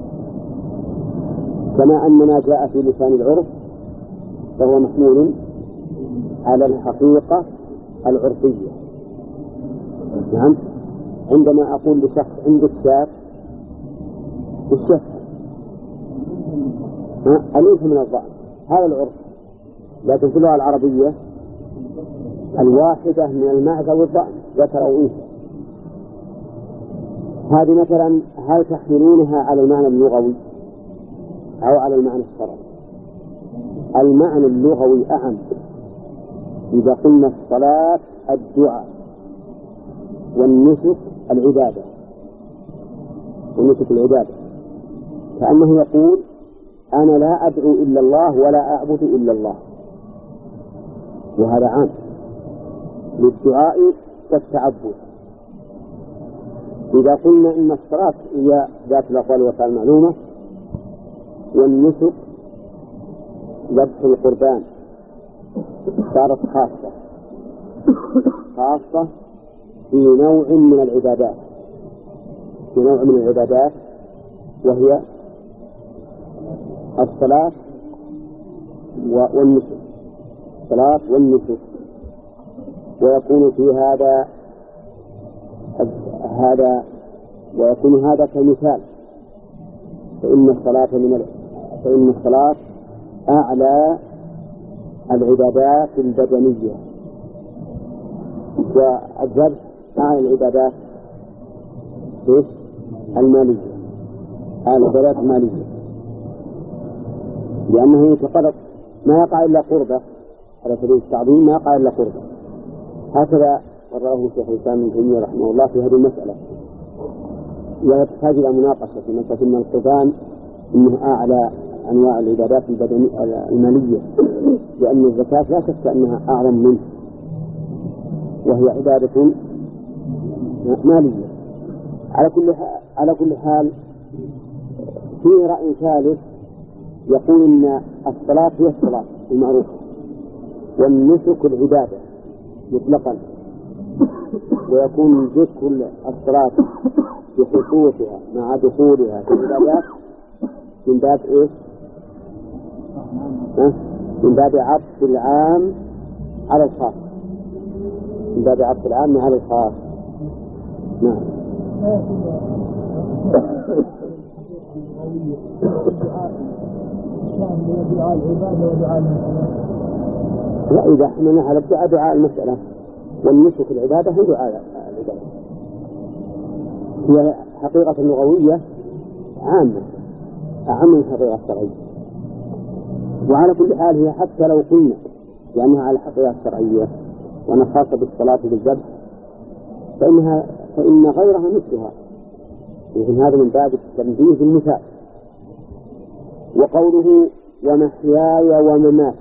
كما أن ما جاء في لسان العرف فهو محمول على الحقيقة العرفية. نعم، عندما أقول لشخص عندك شاة الشاة أليس من الضأن، هذا العرف، لكن في اللغة العربية الواحدة من المعزة والضأن ذكر أو أنثى. هذه مثلا هل تحملونها على المعنى اللغوي أو على المعنى الشرعي. المعنى اللغوي أعم. إذا قلنا الصلاة الدعاء والنسك العبادة، والنسك العبادة كأنه يقول أنا لا أدعو إلا الله ولا أعبد إلا الله، وهذا عام للدعاء والتعبد. إذا قلنا إن الصلاة هي ذات الأقوال والأفعال المعلومة، والنسك ذبح القربان، صارت خاصة خاصة في نوع من العبادات، في نوع من العبادات وهي الصلاة والنسك، الصلاة والنسك. ويكون في هذا هذا ويكون هذا كمثال، فإن الصلاة من فإن الصلاة أعلى العبادات البدنية، والذبح أعلى العبادات المالية، أعلى العبادات المالية، لأنه يتقرب ما يقع إلا قربة على سبيل التعظيم، ما يقع إلا قربة. هكذا قرره شيخ الإسلام ابن تيمية رحمه الله في هذه المسألة، ولا تحتاج إلى مناقشة في مسألة أن القربان إنه أعلى أنواع العبادات المالية، لأن الزكاة لا شك أنها أعظم منه، وهي عبادة مالية. على كل على كل حال فيه رأي ثالث يقول إن الصلاة هي الصلاة المعروفة، والنسك العبادة مطلقا، ويكون ذكر الصلاة بخصوصها مع دخولها في العبادات من باب إيش؟ من باب عطف العام على الخاص، من باب عطف العام على الخاص. نعم. لا، إذا حملنا على الدعاء دعاء المسألة، والنسك العبادة هو دعاء العبادة، هي حقيقة لغوية عامة أعم من الحقيقة الشرعية. وعلى كل حال هي حتى لو قلنا لأنها على الحقيقة الشرعية وأنا خاصة بالصلاة بالذبح، فإنها فإن غيرها مثلها، ومن هذا من باب التنبيه بالمثال. وقوله ومحياي ومماتي،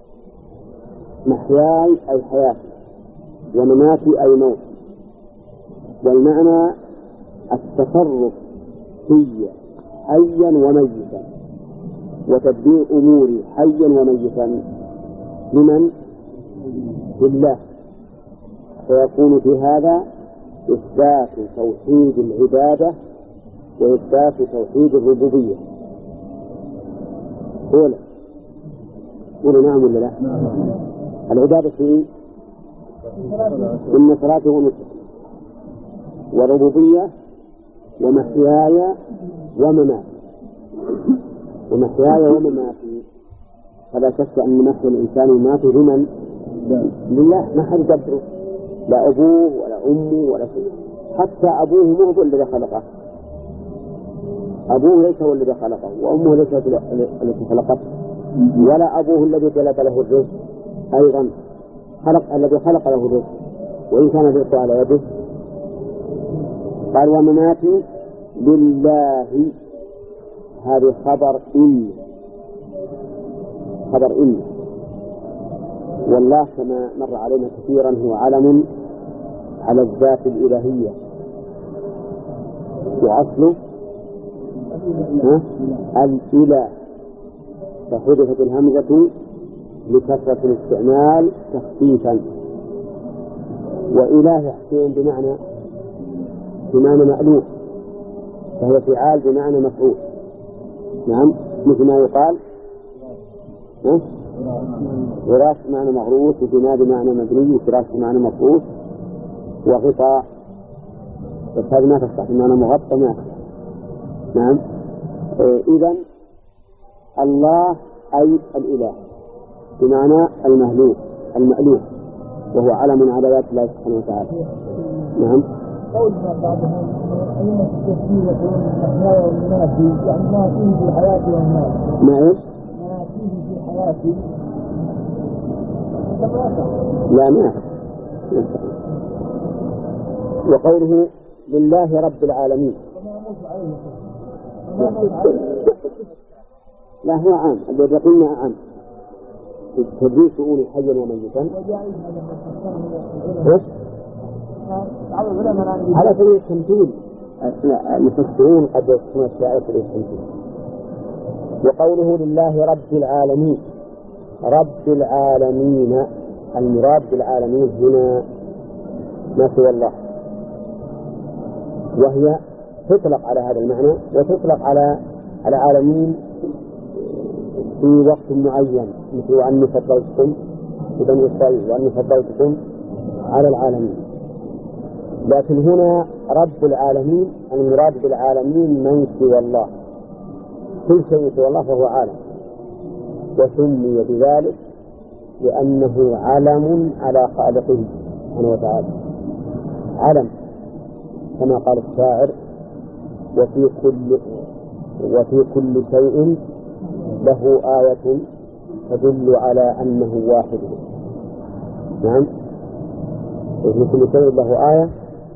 محياي أي حياتي، ومماتي أي موت، والمعنى التصرف في حيا وميتا وتدبير أموري حيا وميتا لمن؟ لله. فيكون في هذا إثبات توحيد العبادة وإثبات توحيد الربوبية. قول قول نعم ولا لا؟ العبادة في إن صلاته ونسكه وربوبية ومحياي ومماتي، ومحياي ومماتي فلا شك أن محيا الإنسان وماته لمن؟ لله، ما حد يقدره، لا أبوه ولا أمه ولا شيء، حتى أبوه مو هو الذي خلقه، أبوه ليس هو الذي خلقه، وأمه ليست التي خلقته، ولا أبوه الذي جلب له الرزق أيضا خلق الذي خلق له الرزق، وإن كان الرزق على يده. قال ومماتي لله، هذه خبر إن، خبر إن، والله كما مر علينا كثيرا هو علم على الذات الإلهية، وأصله الإله، فحذفت الهمزة لكثرة الاستعمال تخفيفا. وإله حسين بمعنى بمعنى مألوف، فهي فعال بمعنى مفعول. نعم، مثل ما يقال غراس بمعنى مغروس، وبناء بمعنى مبني، وفراش بمعنى مفروش، وغطاء، بس هذا ما تصح بمعنى مغطى ما. نعم. إيه إذن الله أي الإله بمعنى المهلوك المألوف، وهو علم على ذات الله سبحانه وتعالى. نعم.
قول ما بعدهم أيام التسجيل يقولون الأحياء والمنافي يعني ما فيه في حياتي والناس
ما إيش؟
ما فيه في حياتي
لا ما وقوله لله رب العالمين لا هو عام الذي قلنا عام تدريس شؤون حيا وميتا على سبيل التمثيل المفسرون قد يكون الشاعر في التمثيل. وقوله لله رب العالمين رب العالمين المراد بالعالمين هنا ما سوى الله، وهي تطلق على هذا المعنى وتطلق على العالمين في وقت معين، مثل أني فضلتكم بني إسرائيل وأني فضلتكم على العالمين. لكن هنا رب العالمين المراد بالعالمين من سوى الله، كل شيء سوى الله فهو عالم، وسمي بذلك لأنه علم على خالقه سبحانه وتعالى، علم كما قال الشاعر وفي كل وفي كل شيء له آية تدل على أنه واحد. نعم وفي كل شيء له آية.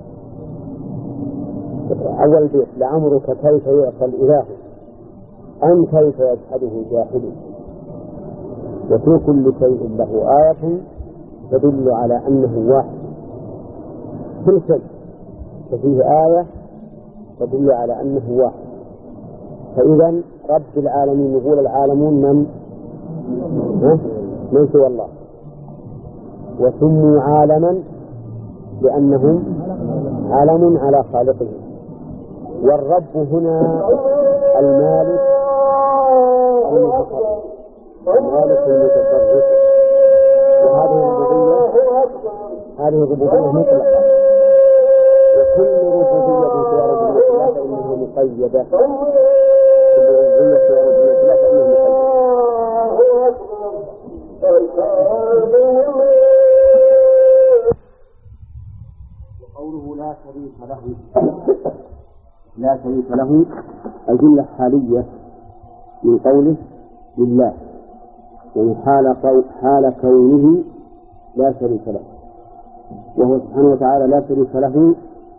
أول بيت لعمرك كيف يعصى الإله أم كيف يجحده جاحد، وفي كل شيء له آية تدل على أنه واحد، كل شيء ففيه آية تدل على أنه واحد. فإذا رب العالمين يقول العالمون من من سوى الله، وسموا عالما لأنهم علم على خالقه. والرب هنا المالك المتصرف، المالك المتصرف، وهذه الربوبية هذه الربوبية مطلقة، وكل ربوبية في ربوبية الله فإنها مقيدة، كل ربوبية في ربوبية الله فإنها مقيدة. وقوله لا شريك له لا شريك له الجملة حالية من قوله لله، يعني حال, حال كونه لا شريك له، وهو سبحانه وتعالى لا شريك له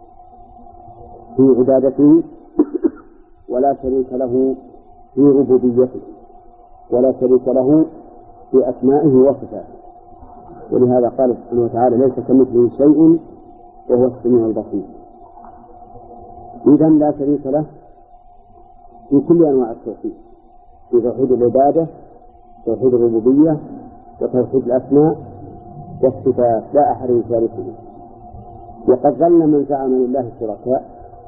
في عبادته، ولا شريك له في ربوبيته، ولا شريك له في أسمائه وصفاته. ولهذا قال سبحانه وتعالى ليس كمثله شيء وهو السميع البصير. إذن لا شريك له في كل أنواع التوحيد، في توحيد العبادة، توحيد الربوبية، وتوحيد الأسماء والصفات، لا أحد يشاركه. وقد ظل من زعم لله شركاء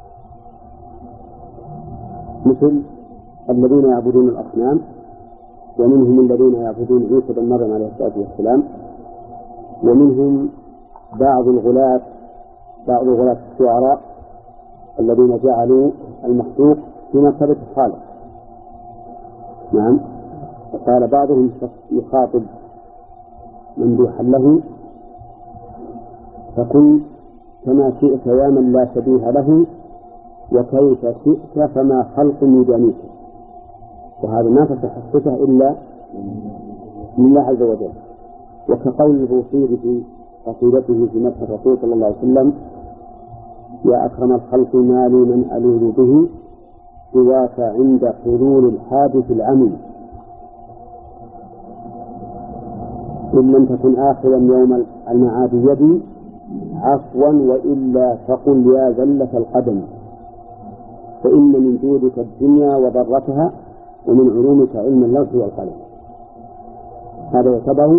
مثل الذين يعبدون الأصنام، ومنهم الذين يعبدون عيسى بن مريم عليه الصلاة والسلام، ومنهم بعض الغلاة بعض غلاة الشعراء الذين جعلوا المخلوق في مرتبة الخالق. نعم، وقال بعضهم يخاطب ممدوحا له فكن كما شئت يا من لا شبيه له، وكيف شئت فما خلق يدانيك. وهذا ما تصح الصفة إلا من الله عز وجل. وكقول البوصيري في قصيدته في مدح الرسول صلى الله عليه وسلم: يا أكرم الخلق ما لي من ألوذ به سواك عند حلول الحادث العمل، إن لم تكن آخرا يوم المعاد يدي عفوا وإلا فقل يا زلة القدم، فإن من جودك الدنيا وضرتها ومن علومك علم اللوح والقلم. هذا يعتبر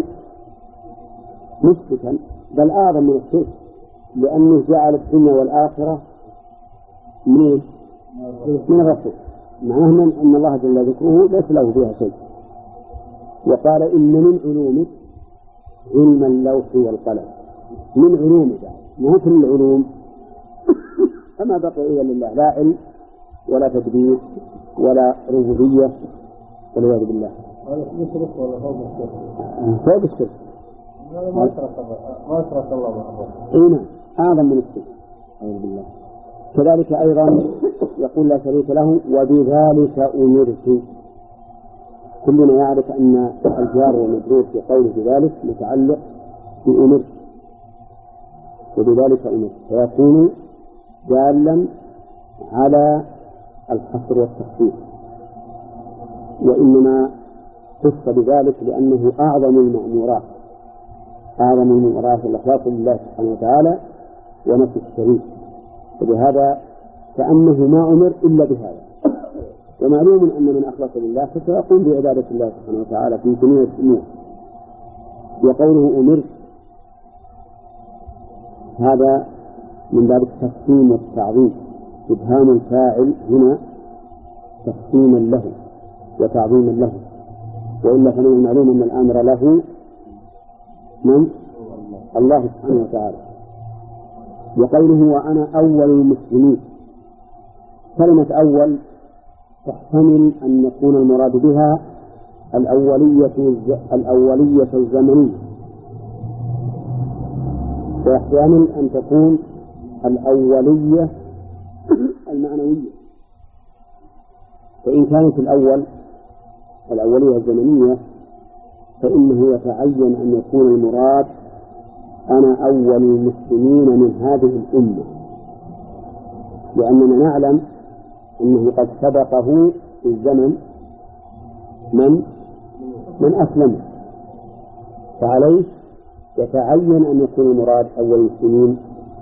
مشركا بل أعظم من الشرك، لأنه جعل الدنيا والآخرة من من الرسول، معناه أن الله جل ذكره ليس له فيها شيء. وقال إن من علومك علم اللوح والقلم، من علومك ما كل العلوم فما بقي إلا لله، لا علم ولا تدبير ولا ربوبية والعياذ بالله.
هذا الشرك ولا فوق الشرك؟
فوق الشرك.
ما أشرك الله ما أشرك الله مع الله.
إيه نعم، أعظم من الشرك. أعوذ بالله. كذلك أيضا يقول لا شريك له وبذلك أمرت. كلنا يعرف أن الجار والمجرور في قوله بذلك متعلق بأمرت، وبذلك أمرت فيكون دالا على الحصر والتخصيص، وإنما خص بذلك لأنه أعظم المأمورات، أعظم المأمورات الإخلاص لله سبحانه وتعالى ونفي الشريك، وبهذا كأنه ما أمر إلا بهذا. ومعلوم أن من أخلص لله فسيقوم بعبادة الله سبحانه وتعالى في جميع الأمور. وقوله أمرت هذا من باب التقسيم والتعظيم، إبهام الفاعل هنا تقسيما له وتعظيما له، وإلا فمن المعلوم أن الأمر له من الله سبحانه وتعالى. وقوله وأنا أول المسلمين، كلمة أول تحتمل أن يكون المراد بها الأولية الأولية الزمنية، ويحتمل أن تكون الأولية المعنوية. فإن كانت الأول الأولية الزمنية فإنه يتعين أن يكون المراد أنا أول المسلمين من هذه الأمة، لأننا نعلم أنه قد سبقه في الزمن من من أسلم، فعليه يتعين أن يكون المراد أول المسلمين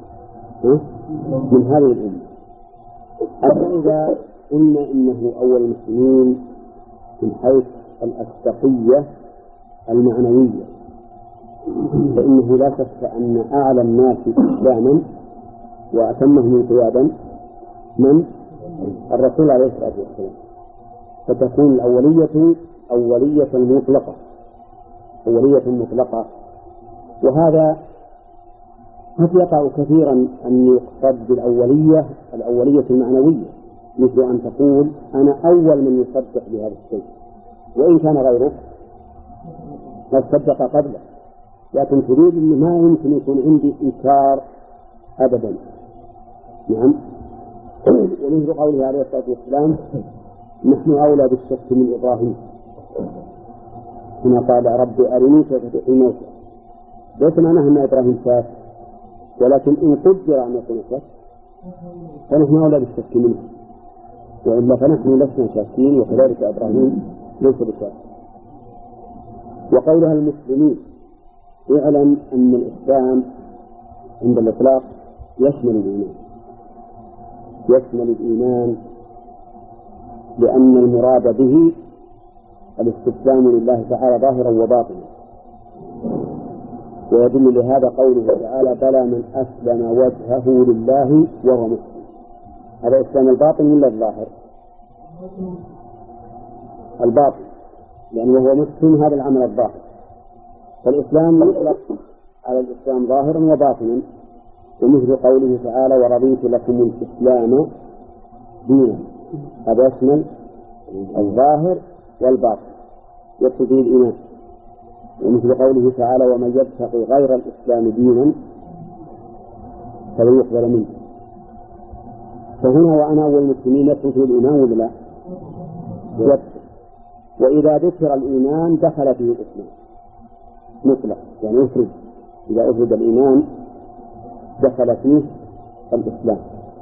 من هذه الأمة. أما إذا قلنا إنه أول المسلمين من حيث الأسبقية المعنوية فإنه لا شك أن أعلى الناس إسلاما وأتمهم انقيادا من الرسول عليه الصلاة والسلام، فتكون الأولية أولية مطلقة أولية مطلقة. وهذا قد يقع كثيرا أن يقصد بالأولية الأولية المعنوية، مثل أن تقول أنا أول من يصدق بهذا الشيء، وإن كان غيره قد صدق قبله، لكن تريد أن ما يمكن يكون عندي إنكار أبدا. نعم. ومثل قوله عليه الصلاة والسلام نحن أولى بالشك من إبراهيم، هنا قال ربي أرني كيف تحيي الموتى، ليس معناه أن إبراهيم شاك، ولكن إن قدر أن يكون شك فنحن أولى بالشك منه، وإلا فنحن لسنا شاكين، وكذلك إبراهيم ليس بشاك. وقولها المسلمين اعلم أن الإسلام عند الإطلاق يشمل الإيمان يشمل الإيمان لأن المراد به الاستسلام لله تعالى ظاهرا وباطنا. ويدل لهذا قوله تعالى بلى من أسلم وجهه لله وهو مسلم. هذا إسلام الباطن ولا الظاهر؟ الباطن، لأنه هو مسلم هذا العمل الظاهر. فالإسلام يطلق على الإسلام ظاهرا وباطنا، ومثل قوله تعالى ورضيت لكم الإسلام دينا، هذا يشمل الظاهر والباطن يقتضي الإيمان. ومثل قوله تعالى ومن يبتغي غير الإسلام دينا فلن يقبل منه. فهنا وأنا أول المسلمين يدخل في الإيمان ولا لا؟ يدخل. وإذا ذكر الإيمان دخل فيه الإسلام مطلق، يعني يفرد، إذا أفرد الإيمان دخل فيه الإسلام.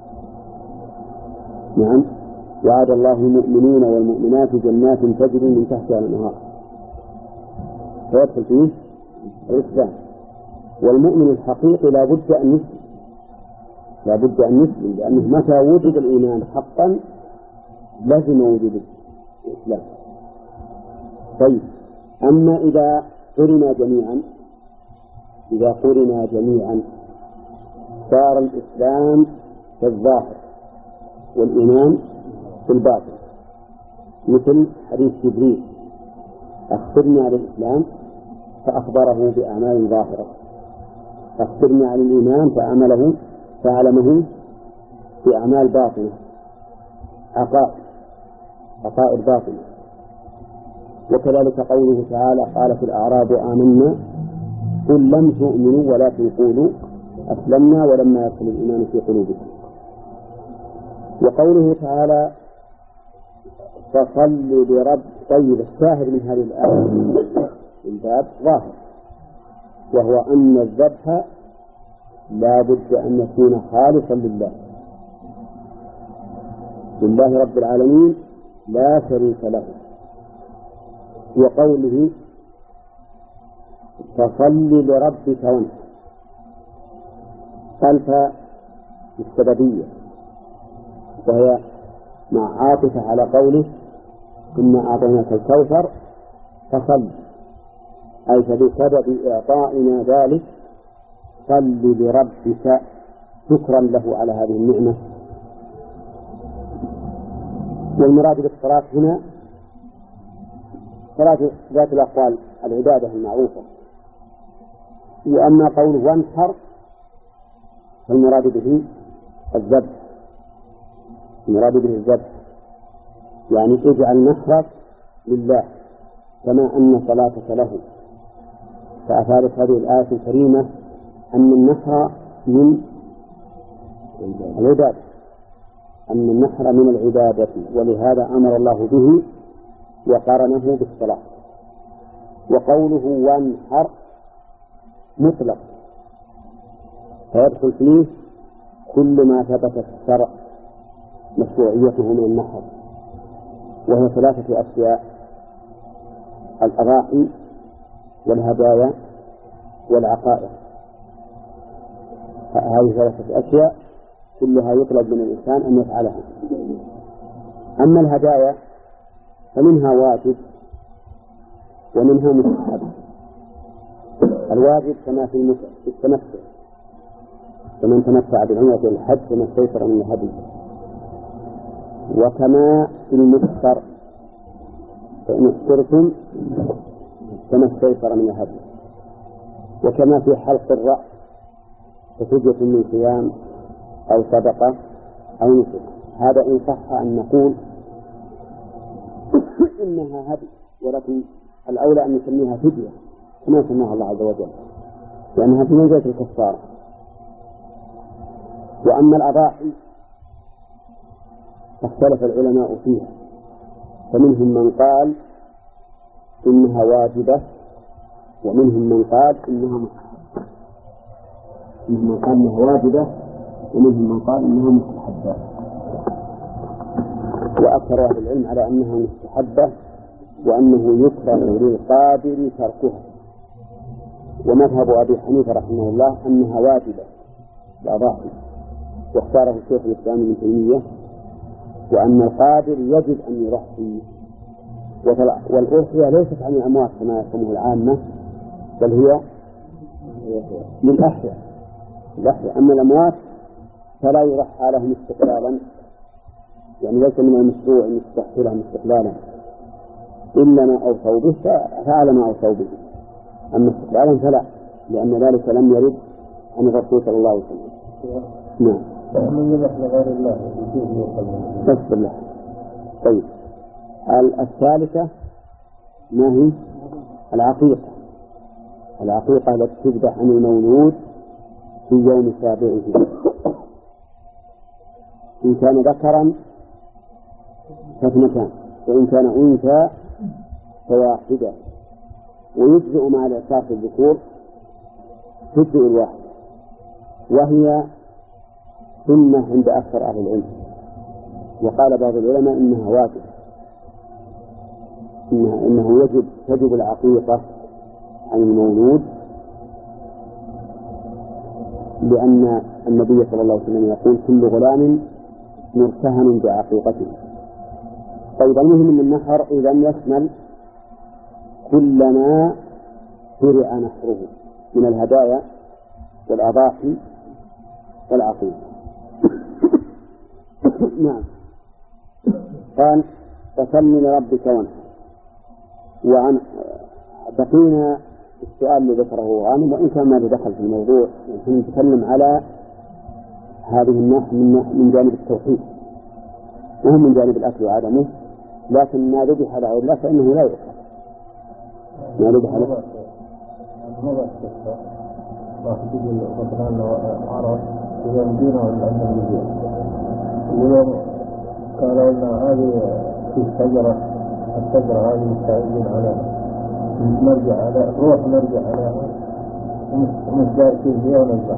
نعم. وعد الله المؤمنين والمؤمنات جنات تجري من تحتها الأنهار، فيدخل فيه الإسلام. والمؤمن الحقيقي لا بد أن يسلم لا بد أن يسلم لأنه متى وجد الإيمان حقا لازم وجود الإسلام. طيب، أما إذا قرنا جميعا إذا قرنا جميعا صار الإسلام في الظاهر والإيمان في الباطن، مثل حديث جبريل أخبرني عن الإسلام فأخبره بأعمال ظاهرة، أخبرني عن الإيمان فعمله فعلمه بأعمال باطنة، عقائد عقائد باطنة. وكذلك قوله تعالى قالت الأعراب آمنا قل لم تؤمنوا ولكن قولوا أسلمنا ولما يدخل الإيمان في قلوبكم. وقوله تعالى فصل لرب. طيب الشاهد من هذه الآية الباب ظاهر، وهو أن الذبح لا بد أن يكون خالصا لله لله رب العالمين لا شريك له. وقوله فصل لربك وانحر خلف السببية، وهي مع عاطفة على قوله إنا أعطيناك الكوثر فصل، أي فبسبب إعطائنا ذلك صل لربك شكرا له على هذه النعمة. والمراد بالصلاة هنا صلاة ذات الأقوال العبادة المعروفة. وأما قوله وانحر فالمراد به الذبح، المراد به الذبح، يعني اجعل نحرك لله كما أن صلاتك له. فأفادت هذه الآية الكريمة أن النحر من العبادة، أن النحر من العبادة، ولهذا أمر الله به وقارنه بالصلاة. وقوله وانحر مطلق، فيدخل فيه كل ما ثبت في الشرع مشروعيته من النحر، وهي ثلاثة أشياء: الأضاحي والهدايا والعقائق. هذه ثلاثة أشياء كلها يطلب من الإنسان أن يفعلها. أما الهدايا فمنها واجب ومنها مستحب. الواجب كما في التمتع، فمن تمتع بالعمرة إلى الحج فما استيسر من الهدي، وكما في المفطر فإن افطرتم فما استيسر من الهدي، وكما في حلق الرأس ففدية من صيام أو صدقة أو نسك. هذا إن صح أن نقول إنها هدي، ولكن الأولى أن نسميها فدية كما سماها الله عز وجل، لأنها في منزلة الكفارة. وأما الأضاحي فاختلف العلماء فيها، فمنهم من قال إنها واجبة، ومنهم من قال إنها مستحبة. منهم من قال إنها واجبة، ومنهم من قال إنها مستحبة. وأكثر أهل العلم على أنها مستحبة، وأنه يكره للقادر تركها. ومذهب أبي حنيفة رحمه الله أنها واجبة الأضاحي، واختاره الشيخ الإسلام ابن تيمية، وأن القادر يجب أن يضحي. والأضحية ليست عن الأموات كما يفهمه العامة، بل هي للأحياء. الأحياء أما الأموات فلا يضحى لهم استقلالا، يعني ليس من المشروع أن يستحي لهم استقلالا إلا ما أوصوا به فعل ما أوصوا به، أما استقلالا فلا، لأن ذلك لم يرد عن الرسول صلى الله عليه وسلم. نعم.
من يذبح لغير الله
بس الله. طيب الثالثة ما هي؟ العقيقة. العقيقة التي تذبح عن المولود في يوم سابعه، إن كان ذكرا فاثنتان، وإن كان أنثى فواحدة، ويجزئ مع الإعصار في الذكور تجزئ الواحد، وهي سنة عند أكثر أهل العلم. وقال بعض العلماء إنها واجب، إنها إنه يجب تجب العقيقة عن المولود، لأن النبي صلى الله عليه وسلم يقول كل غلام مرتهن بعقيقته. طيب المهم من النحر إذا يشمل كل ما شرع نحره من الهدايا والأضاحي والعقيقة. نعم. قال فصل لربك وانحر. وعن بقينا السؤال اللي ذكره غانم، وإن كان ما دخل في الموضوع، نحن نتكلم على هذه الناحية من جانب التوحيد، وهم من جانب الأكل وعدمه، لكن ما ذبح على غير الله فإنه لا يؤكل. ما ذبح على
واحد يقول مثلا عرب إذا مدينة ولا عندنا مدينة اليوم قالوا لنا هذه في شجرة الشجرة هذه مستعدين على نرجع على روح نرجع على مش داخل فيها ونذبح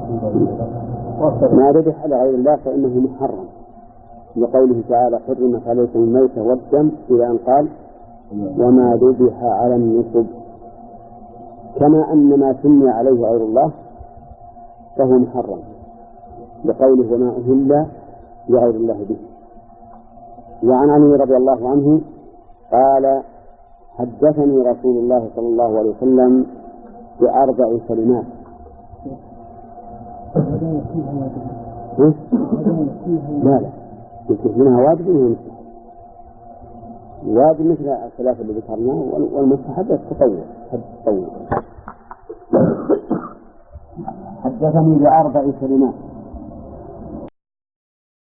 ما ذبح على غير الله فإنه محرم لقوله تعالى حرمت عليكم الميتة والدم إلى أن قال وما ذبح على النصب كما أن ما سمي عليه غير الله فهو محرم لقوله وما أهل لغير الله به. وعن علي رضي الله عنه قال حدثني رسول الله صلى الله عليه وسلم بأربع كلمات لا لا يكتب منها واجب وهي مستحب. واجب مثل الثلاثة اللي ذكرناه والمستحب التطوع التطوع. حدثني بأربع كلمات